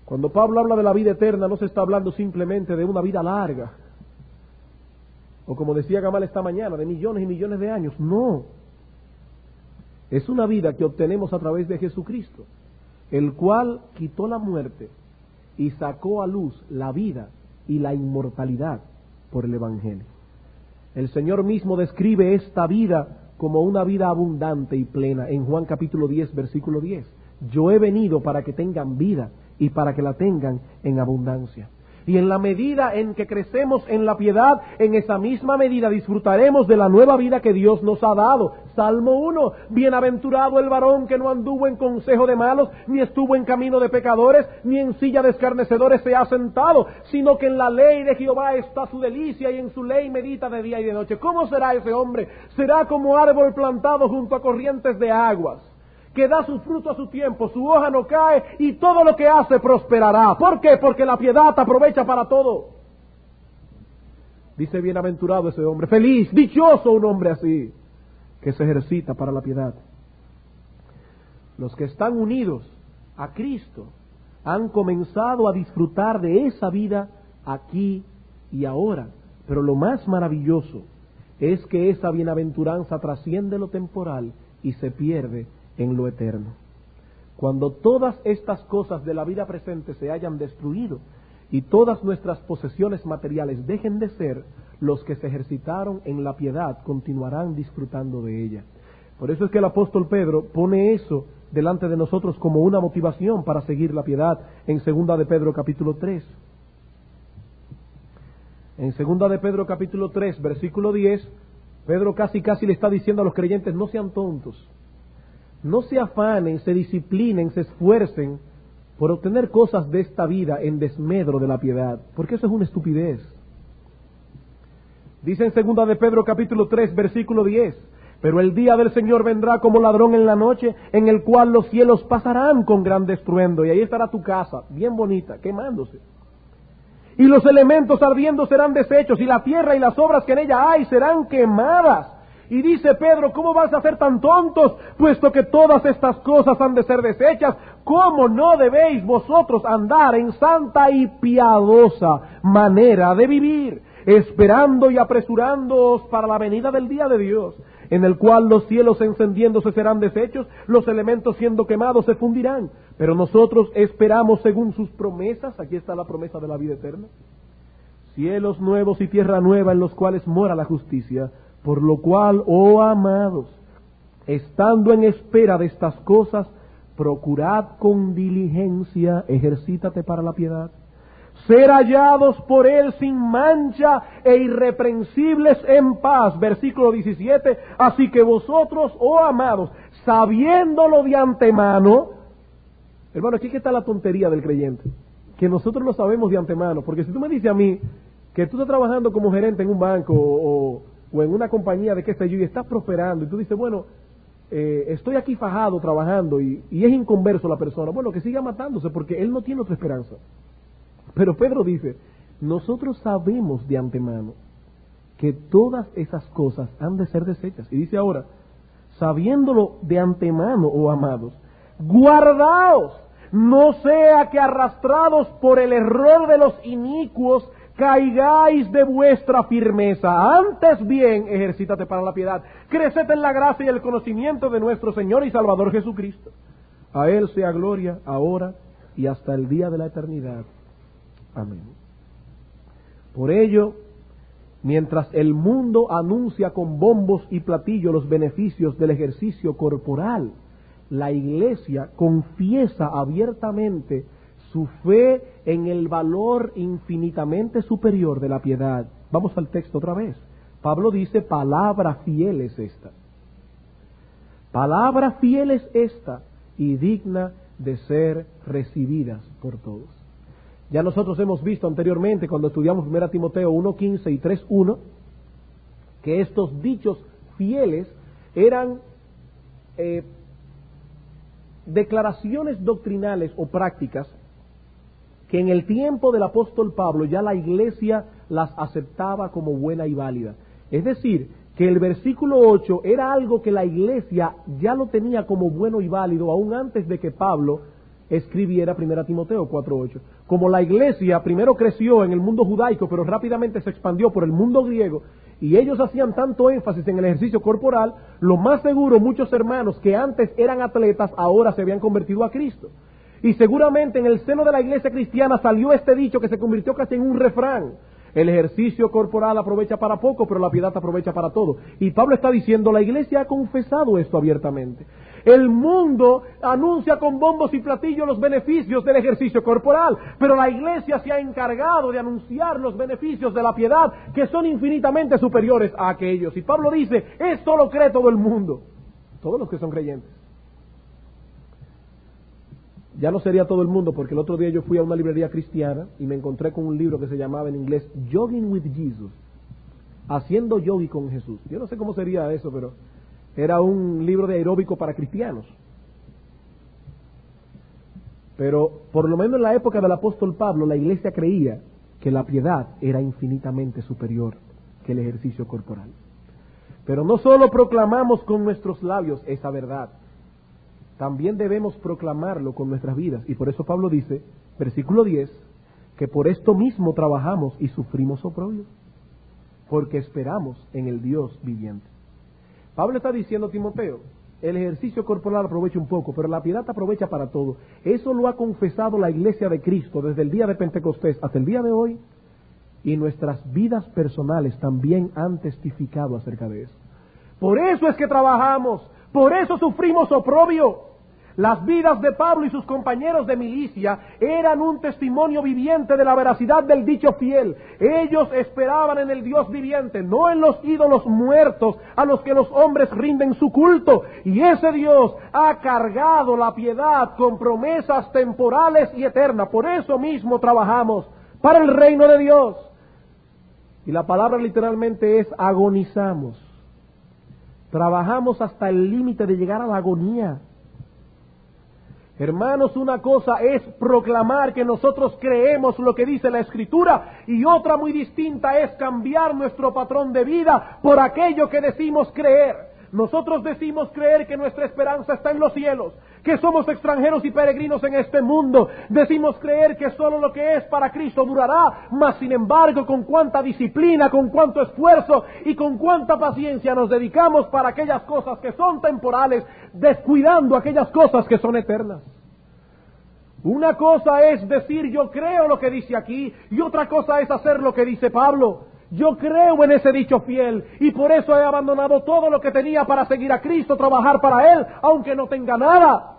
Cuando Pablo habla de la vida eterna, no se está hablando simplemente de una vida larga, o como decía Gamal esta mañana, de millones y millones de años. No, es una vida que obtenemos a través de Jesucristo, el cual quitó la muerte y sacó a luz la vida y la inmortalidad por el Evangelio. El Señor mismo describe esta vida como una vida abundante y plena en Juan capítulo diez, versículo diez. Yo he venido para que tengan vida y para que la tengan en abundancia. Y en la medida en que crecemos en la piedad, en esa misma medida disfrutaremos de la nueva vida que Dios nos ha dado. Salmo uno, bienaventurado el varón que no anduvo en consejo de malos, ni estuvo en camino de pecadores, ni en silla de escarnecedores se ha sentado, sino que en la ley de Jehová está su delicia y en su ley medita de día y de noche. ¿Cómo será ese hombre? Será como árbol plantado junto a corrientes de aguas, que da su fruto a su tiempo, su hoja no cae y todo lo que hace prosperará. ¿Por qué? Porque la piedad aprovecha para todo. Dice bienaventurado ese hombre, feliz, dichoso un hombre así, que se ejercita para la piedad. Los que están unidos a Cristo han comenzado a disfrutar de esa vida aquí y ahora. Pero lo más maravilloso es que esa bienaventuranza trasciende lo temporal y se pierde en lo eterno. Cuando todas estas cosas de la vida presente se hayan destruido y todas nuestras posesiones materiales dejen de ser, los que se ejercitaron en la piedad continuarán disfrutando de ella. Por eso es que el apóstol Pedro pone eso delante de nosotros como una motivación para seguir la piedad en segunda de Pedro capítulo tres. En segunda de Pedro capítulo tres, versículo diez, Pedro casi casi le está diciendo a los creyentes, no sean tontos. No se afanen, se disciplinen, se esfuercen por obtener cosas de esta vida en desmedro de la piedad, porque eso es una estupidez. Dice en segunda de Pedro capítulo tres, versículo diez, pero el día del Señor vendrá como ladrón en la noche, en el cual los cielos pasarán con gran estruendo, y ahí estará tu casa, bien bonita, quemándose. Y los elementos ardiendo serán deshechos, y la tierra y las obras que en ella hay serán quemadas. Y dice Pedro, ¿cómo vas a ser tan tontos? Puesto que todas estas cosas han de ser deshechas, ¿cómo no debéis vosotros andar en santa y piadosa manera de vivir, esperando y apresurándoos para la venida del día de Dios, en el cual los cielos encendiéndose serán deshechos, los elementos siendo quemados se fundirán? Pero nosotros esperamos según sus promesas, aquí está la promesa de la vida eterna, cielos nuevos y tierra nueva en los cuales mora la justicia. Por lo cual, oh amados, estando en espera de estas cosas, procurad con diligencia, ejercítate para la piedad, ser hallados por él sin mancha e irreprensibles en paz. Versículo diecisiete, así que vosotros, oh amados, sabiéndolo de antemano, hermano, aquí que está la tontería del creyente, que nosotros lo sabemos de antemano, porque si tú me dices a mí que tú estás trabajando como gerente en un banco o o en una compañía de qué sé yo, y estás prosperando, y tú dices, bueno, eh, estoy aquí fajado trabajando, y, y es inconverso la persona, bueno, que siga matándose, porque él no tiene otra esperanza. Pero Pedro dice, nosotros sabemos de antemano que todas esas cosas han de ser deshechas. Y dice ahora, sabiéndolo de antemano, oh amados, guardaos, no sea que arrastrados por el error de los inicuos, caigáis de vuestra firmeza. Antes bien, ejercítate para la piedad, creced en la gracia y el conocimiento de nuestro Señor y Salvador Jesucristo. A Él sea gloria, ahora y hasta el día de la eternidad. Amén. Por ello, mientras el mundo anuncia con bombos y platillos los beneficios del ejercicio corporal, la Iglesia confiesa abiertamente su fe en el valor infinitamente superior de la piedad. Vamos al texto otra vez. Pablo dice, palabra fiel es esta. Palabra fiel es esta y digna de ser recibidas por todos. Ya nosotros hemos visto anteriormente, cuando estudiamos primera Timoteo uno quince y tres uno, que estos dichos fieles eran eh, declaraciones doctrinales o prácticas que en el tiempo del apóstol Pablo ya la iglesia las aceptaba como buena y válida. Es decir, que el versículo ocho era algo que la iglesia ya lo tenía como bueno y válido aún antes de que Pablo escribiera primera Timoteo cuatro ocho. Como la iglesia primero creció en el mundo judaico, pero rápidamente se expandió por el mundo griego, y ellos hacían tanto énfasis en el ejercicio corporal, lo más seguro muchos hermanos que antes eran atletas ahora se habían convertido a Cristo. Y seguramente en el seno de la iglesia cristiana salió este dicho que se convirtió casi en un refrán: el ejercicio corporal aprovecha para poco, pero la piedad aprovecha para todo. Y Pablo está diciendo, la iglesia ha confesado esto abiertamente. El mundo anuncia con bombos y platillos los beneficios del ejercicio corporal, pero la iglesia se ha encargado de anunciar los beneficios de la piedad, que son infinitamente superiores a aquellos. Y Pablo dice, esto lo cree todo el mundo, todos los que son creyentes. Ya no sería todo el mundo, porque el otro día yo fui a una librería cristiana y me encontré con un libro que se llamaba en inglés Jogging with Jesus, haciendo yogi con Jesús. Yo no sé cómo sería eso, pero era un libro de aeróbico para cristianos. Pero por lo menos en la época del apóstol Pablo, la iglesia creía que la piedad era infinitamente superior que el ejercicio corporal. Pero no solo proclamamos con nuestros labios esa verdad, también debemos proclamarlo con nuestras vidas. Y por eso Pablo dice, versículo diez, que por esto mismo trabajamos y sufrimos oprobio, porque esperamos en el Dios viviente. Pablo está diciendo a Timoteo, el ejercicio corporal aprovecha un poco, pero la piedad aprovecha para todo. Eso lo ha confesado la iglesia de Cristo desde el día de Pentecostés hasta el día de hoy, y nuestras vidas personales también han testificado acerca de eso. Por eso es que trabajamos, por eso sufrimos oprobio. Las vidas de Pablo y sus compañeros de milicia eran un testimonio viviente de la veracidad del dicho fiel. Ellos esperaban en el Dios viviente, no en los ídolos muertos a los que los hombres rinden su culto. Y ese Dios ha cargado la piedad con promesas temporales y eternas. Por eso mismo trabajamos para el reino de Dios. Y la palabra literalmente es agonizamos. Trabajamos hasta el límite de llegar a la agonía. Hermanos, una cosa es proclamar que nosotros creemos lo que dice la Escritura, y otra muy distinta es cambiar nuestro patrón de vida por aquello que decimos creer. Nosotros decimos creer que nuestra esperanza está en los cielos, que somos extranjeros y peregrinos en este mundo. Decimos creer que solo lo que es para Cristo durará, mas sin embargo, con cuánta disciplina, con cuánto esfuerzo y con cuánta paciencia nos dedicamos para aquellas cosas que son temporales, descuidando aquellas cosas que son eternas. Una cosa es decir yo creo lo que dice aquí, y otra cosa es hacer lo que dice Pablo. Yo creo en ese dicho fiel, y por eso he abandonado todo lo que tenía para seguir a Cristo, trabajar para Él, aunque no tenga nada.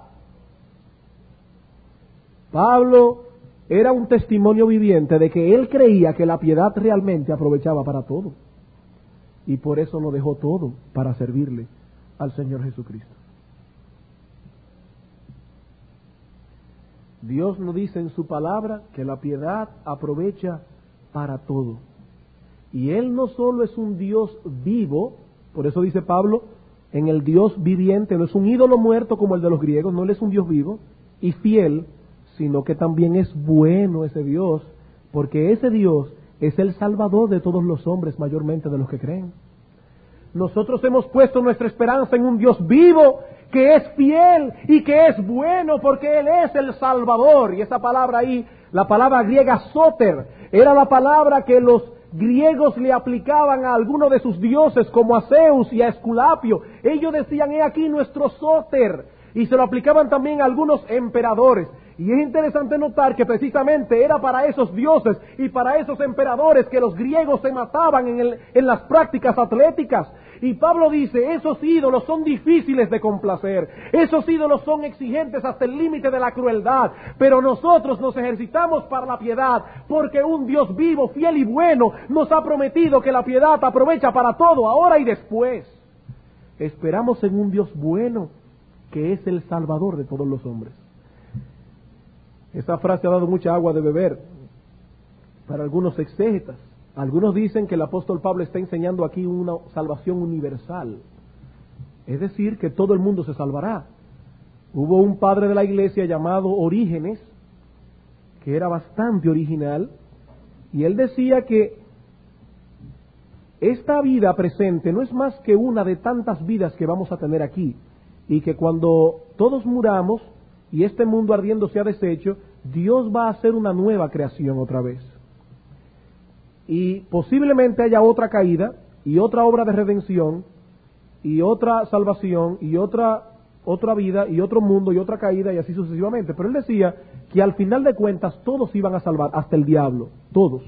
Pablo era un testimonio viviente de que él creía que la piedad realmente aprovechaba para todo, y por eso lo dejó todo para servirle al Señor Jesucristo. Dios nos dice en su palabra que la piedad aprovecha para todo. Y Él no solo es un Dios vivo, por eso dice Pablo, en el Dios viviente, no es un ídolo muerto como el de los griegos, no, Él es un Dios vivo y fiel, sino que también es bueno ese Dios, porque ese Dios es el Salvador de todos los hombres, mayormente de los que creen. Nosotros hemos puesto nuestra esperanza en un Dios vivo, que es fiel y que es bueno, porque Él es el Salvador. Y esa palabra ahí, la palabra griega soter, era la palabra que los griegos le aplicaban a alguno de sus dioses, como a Zeus y a Esculapio. Ellos decían, he aquí nuestro soter, y se lo aplicaban también a algunos emperadores. Y es interesante notar que precisamente era para esos dioses y para esos emperadores que los griegos se mataban en, el, en las prácticas atléticas. Y Pablo dice, esos ídolos son difíciles de complacer, esos ídolos son exigentes hasta el límite de la crueldad, pero nosotros nos ejercitamos para la piedad, porque un Dios vivo, fiel y bueno nos ha prometido que la piedad aprovecha para todo, ahora y después. Esperamos en un Dios bueno, que es el Salvador de todos los hombres. Esa frase ha dado mucha agua de beber para algunos exégetas. Algunos dicen que el apóstol Pablo está enseñando aquí una salvación universal, es decir, que todo el mundo se salvará. Hubo un padre de la iglesia llamado Orígenes, que era bastante original, y él decía que esta vida presente no es más que una de tantas vidas que vamos a tener aquí, y que cuando todos muramos, y este mundo ardiendo se ha deshecho, Dios va a hacer una nueva creación otra vez. Y posiblemente haya otra caída, y otra obra de redención, y otra salvación, y otra, otra vida, y otro mundo, y otra caída, y así sucesivamente. Pero él decía que al final de cuentas todos iban a salvar, hasta el diablo, todos.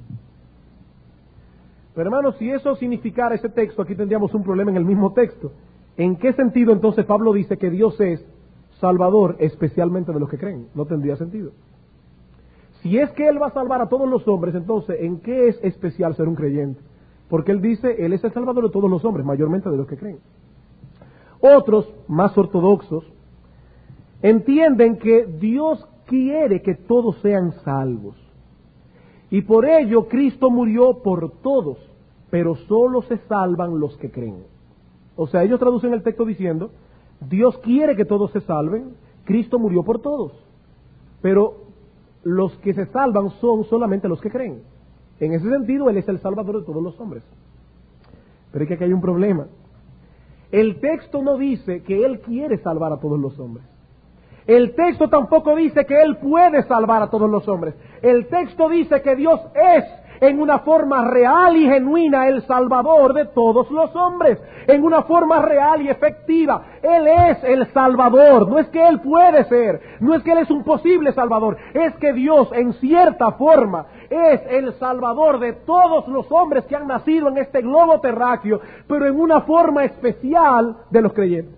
Pero hermanos, si eso significara ese texto, aquí tendríamos un problema en el mismo texto. ¿En qué sentido entonces Pablo dice que Dios es salvador especialmente de los que creen? No tendría sentido. Si es que Él va a salvar a todos los hombres, entonces, ¿en qué es especial ser un creyente? Porque Él dice, Él es el salvador de todos los hombres, mayormente de los que creen. Otros, más ortodoxos, entienden que Dios quiere que todos sean salvos. Y por ello Cristo murió por todos, pero solo se salvan los que creen. O sea, ellos traducen el texto diciendo, Dios quiere que todos se salven, Cristo murió por todos, pero los que se salvan son solamente los que creen. En ese sentido, Él es el salvador de todos los hombres. Pero es que aquí hay un problema. El texto no dice que Él quiere salvar a todos los hombres. El texto tampoco dice que Él puede salvar a todos los hombres. El texto dice que Dios es, en una forma real y genuina, el salvador de todos los hombres. En una forma real y efectiva. Él es el salvador. No es que Él puede ser. No es que Él es un posible salvador. Es que Dios, en cierta forma, es el salvador de todos los hombres que han nacido en este globo terráqueo, pero en una forma especial de los creyentes.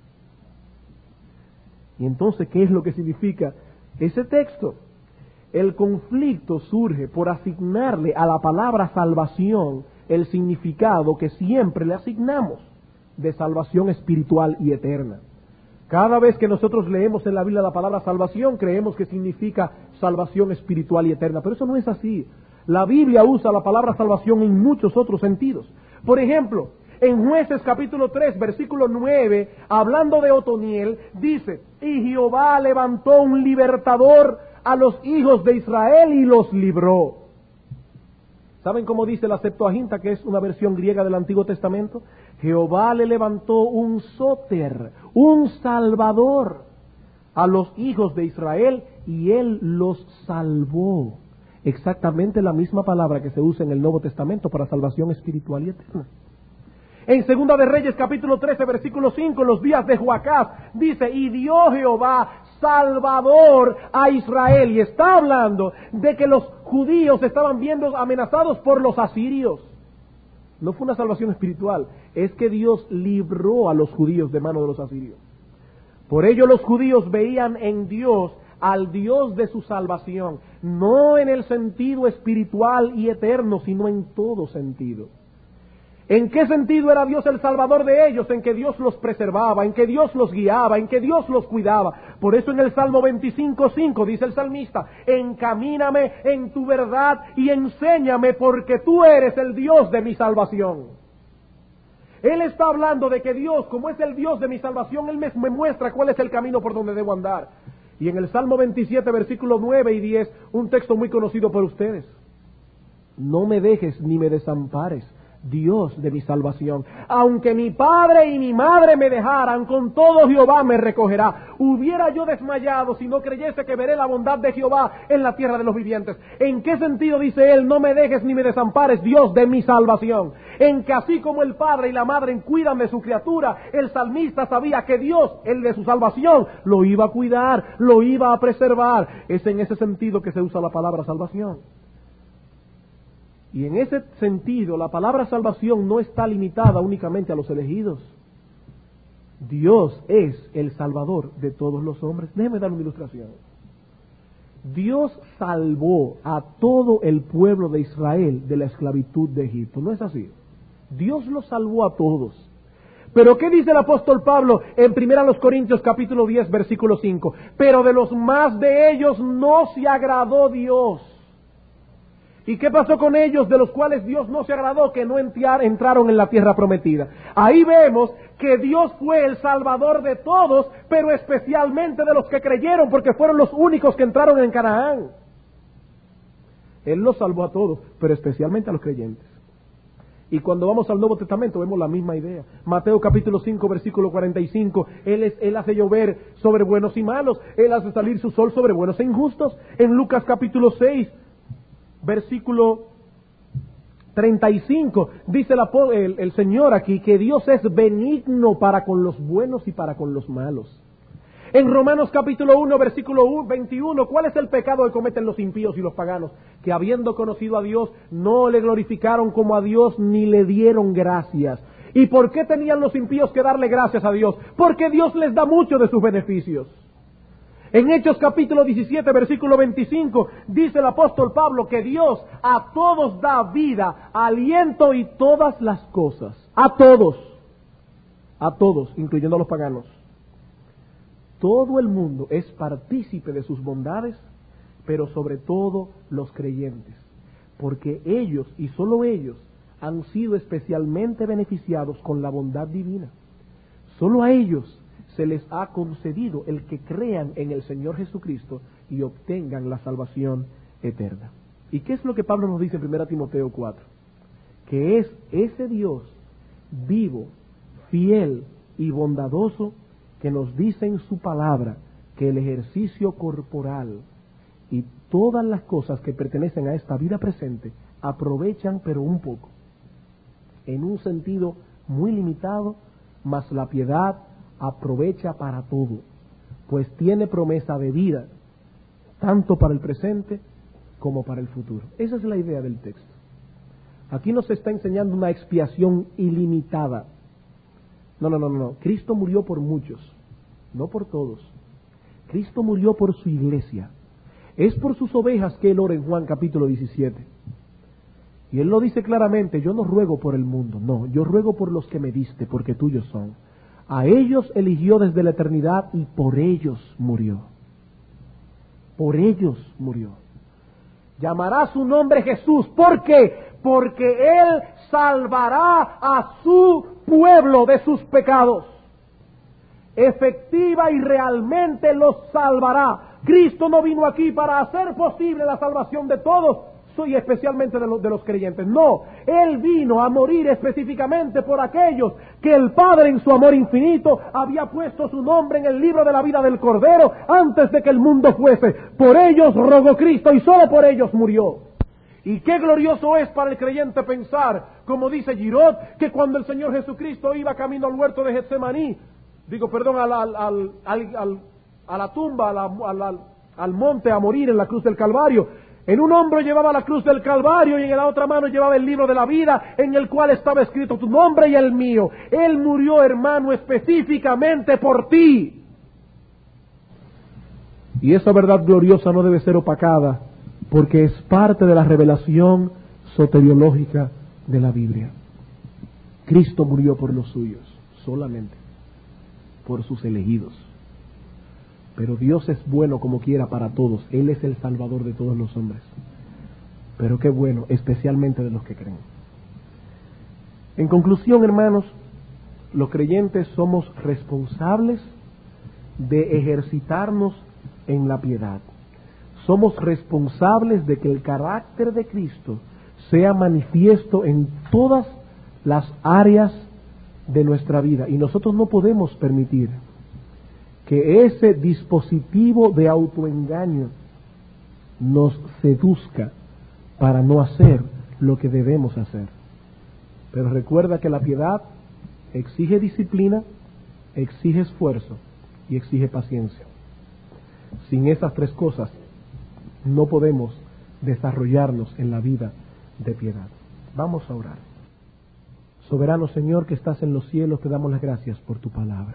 Y entonces, ¿qué es lo que significa ese texto? El conflicto surge por asignarle a la palabra salvación el significado que siempre le asignamos, de salvación espiritual y eterna. Cada vez que nosotros leemos en la Biblia la palabra salvación, creemos que significa salvación espiritual y eterna, pero eso no es así. La Biblia usa la palabra salvación en muchos otros sentidos. Por ejemplo, en Jueces capítulo tres, versículo nueve, hablando de Otoniel, dice, y Jehová levantó un libertador a los hijos de Israel y los libró. ¿Saben cómo dice la Septuaginta, que es una versión griega del Antiguo Testamento? Jehová le levantó un sóter, un salvador a los hijos de Israel y él los salvó. Exactamente la misma palabra que se usa en el Nuevo Testamento para salvación espiritual y eterna. En Segunda de Reyes, capítulo trece, versículo cinco, en los días de Joacás, dice, y dio Jehová salvador a Israel. Y está hablando de que los judíos estaban viendo amenazados por los asirios. No fue una salvación espiritual, es que Dios libró a los judíos de mano de los asirios. Por ello los judíos veían en Dios al Dios de su salvación, no en el sentido espiritual y eterno, sino en todo sentido. ¿En qué sentido era Dios el salvador de ellos? En que Dios los preservaba, en que Dios los guiaba, en que Dios los cuidaba. Por eso en el Salmo veinticinco cinco dice el salmista, encamíname en tu verdad y enséñame porque tú eres el Dios de mi salvación. Él está hablando de que Dios, como es el Dios de mi salvación, Él me, me muestra cuál es el camino por donde debo andar. Y en el Salmo veintisiete, versículos nueve y diez, un texto muy conocido por ustedes. No me dejes ni me desampares, Dios de mi salvación. Aunque mi padre y mi madre me dejaran, con todo Jehová me recogerá. Hubiera yo desmayado si no creyese que veré la bondad de Jehová en la tierra de los vivientes. ¿En qué sentido dice él, no me dejes ni me desampares, Dios de mi salvación? En que así como el padre y la madre cuidan de su criatura, el salmista sabía que Dios, el de su salvación, lo iba a cuidar, lo iba a preservar. Es en ese sentido que se usa la palabra salvación. Y en ese sentido, la palabra salvación no está limitada únicamente a los elegidos. Dios es el salvador de todos los hombres. Déjeme dar una ilustración. Dios salvó a todo el pueblo de Israel de la esclavitud de Egipto. ¿No es así? Dios los salvó a todos. Pero ¿qué dice el apóstol Pablo en primera Corintios capítulo diez, versículo cinco? Pero de los más de ellos no se agradó Dios. ¿Y qué pasó con ellos de los cuales Dios no se agradó, que no entraron en la tierra prometida? Ahí vemos que Dios fue el salvador de todos, pero especialmente de los que creyeron, porque fueron los únicos que entraron en Canaán. Él los salvó a todos, pero especialmente a los creyentes. Y cuando vamos al Nuevo Testamento vemos la misma idea. Mateo capítulo cinco, versículo cuarenta y cinco. Él, es, él hace llover sobre buenos y malos. Él hace salir su sol sobre buenos e injustos. En Lucas capítulo seis, versículo treinta y cinco, dice el, el, el Señor aquí que Dios es benigno para con los buenos y para con los malos. En Romanos capítulo uno, versículo veintiuno, ¿cuál es el pecado que cometen los impíos y los paganos? Que habiendo conocido a Dios, no le glorificaron como a Dios ni le dieron gracias. ¿Y por qué tenían los impíos que darle gracias a Dios? Porque Dios les da mucho de sus beneficios. En Hechos capítulo diecisiete, versículo veinticinco, dice el apóstol Pablo que Dios a todos da vida, aliento y todas las cosas. A todos. A todos, incluyendo a los paganos. Todo el mundo es partícipe de sus bondades, pero sobre todo los creyentes, porque ellos y solo ellos han sido especialmente beneficiados con la bondad divina. Solo a ellos se les ha concedido el que crean en el Señor Jesucristo y obtengan la salvación eterna. ¿Y qué es lo que Pablo nos dice en primera Timoteo cuatro? Que es ese Dios vivo, fiel y bondadoso que nos dice en su palabra que el ejercicio corporal y todas las cosas que pertenecen a esta vida presente aprovechan pero un poco, en un sentido muy limitado, mas la piedad aprovecha para todo, pues tiene promesa de vida, tanto para el presente como para el futuro. Esa es la idea del texto. Aquí nos está enseñando una expiación ilimitada. No, no, no, no. Cristo murió por muchos, no por todos. Cristo murió por su iglesia. Es por sus ovejas que él ora en Juan capítulo diecisiete. Y él lo dice claramente, yo no ruego por el mundo, no, yo ruego por los que me diste, porque tuyos son. A ellos eligió desde la eternidad y por ellos murió. Por ellos murió. Llamará su nombre Jesús. ¿Por qué? Porque Él salvará a su pueblo de sus pecados. Efectiva y realmente los salvará. Cristo no vino aquí para hacer posible la salvación de todos, y especialmente de los, de los creyentes. No, Él vino a morir específicamente por aquellos que el Padre en su amor infinito había puesto su nombre en el libro de la vida del Cordero antes de que el mundo fuese. Por ellos rogó Cristo y solo por ellos murió. Y qué glorioso es para el creyente pensar, como dice Girot, que cuando el Señor Jesucristo iba camino al huerto de Getsemaní, digo, perdón, al, al, al, al, al, a la tumba, a la, al, al, al monte a morir en la cruz del Calvario, en un hombro llevaba la cruz del Calvario y en la otra mano llevaba el libro de la vida en el cual estaba escrito tu nombre y el mío. Él murió, hermano, específicamente por ti. Y esa verdad gloriosa no debe ser opacada porque es parte de la revelación soteriológica de la Biblia. Cristo murió por los suyos, solamente por sus elegidos. Pero Dios es bueno como quiera para todos. Él es el Salvador de todos los hombres. Pero qué bueno, especialmente de los que creen. En conclusión, hermanos, los creyentes somos responsables de ejercitarnos en la piedad. Somos responsables de que el carácter de Cristo sea manifiesto en todas las áreas de nuestra vida. Y nosotros no podemos permitir que ese dispositivo de autoengaño nos seduzca para no hacer lo que debemos hacer. Pero recuerda que la piedad exige disciplina, exige esfuerzo y exige paciencia. Sin esas tres cosas no podemos desarrollarnos en la vida de piedad. Vamos a orar. Soberano Señor que estás en los cielos, te damos las gracias por tu palabra.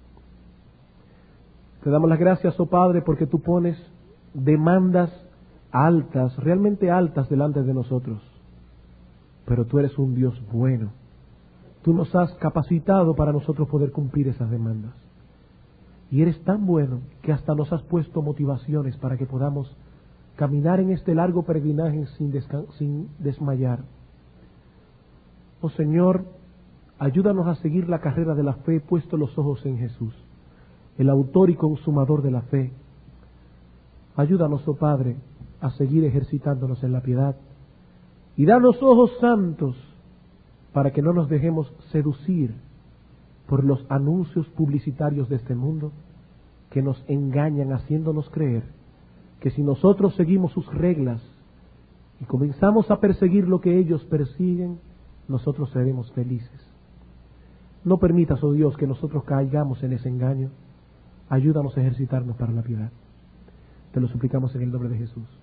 Te damos las gracias, oh Padre, porque tú pones demandas altas, realmente altas delante de nosotros. Pero tú eres un Dios bueno. Tú nos has capacitado para nosotros poder cumplir esas demandas. Y eres tan bueno que hasta nos has puesto motivaciones para que podamos caminar en este largo peregrinaje sin, desca- sin desmayar. Oh Señor, ayúdanos a seguir la carrera de la fe, puesto los ojos en Jesús, el autor y consumador de la fe. Ayúdanos, oh Padre, a seguir ejercitándonos en la piedad. Y danos ojos santos para que no nos dejemos seducir por los anuncios publicitarios de este mundo que nos engañan haciéndonos creer que si nosotros seguimos sus reglas y comenzamos a perseguir lo que ellos persiguen, nosotros seremos felices. No permitas, oh Dios, que nosotros caigamos en ese engaño. Ayúdanos a ejercitarnos para la piedad. Te lo suplicamos en el nombre de Jesús.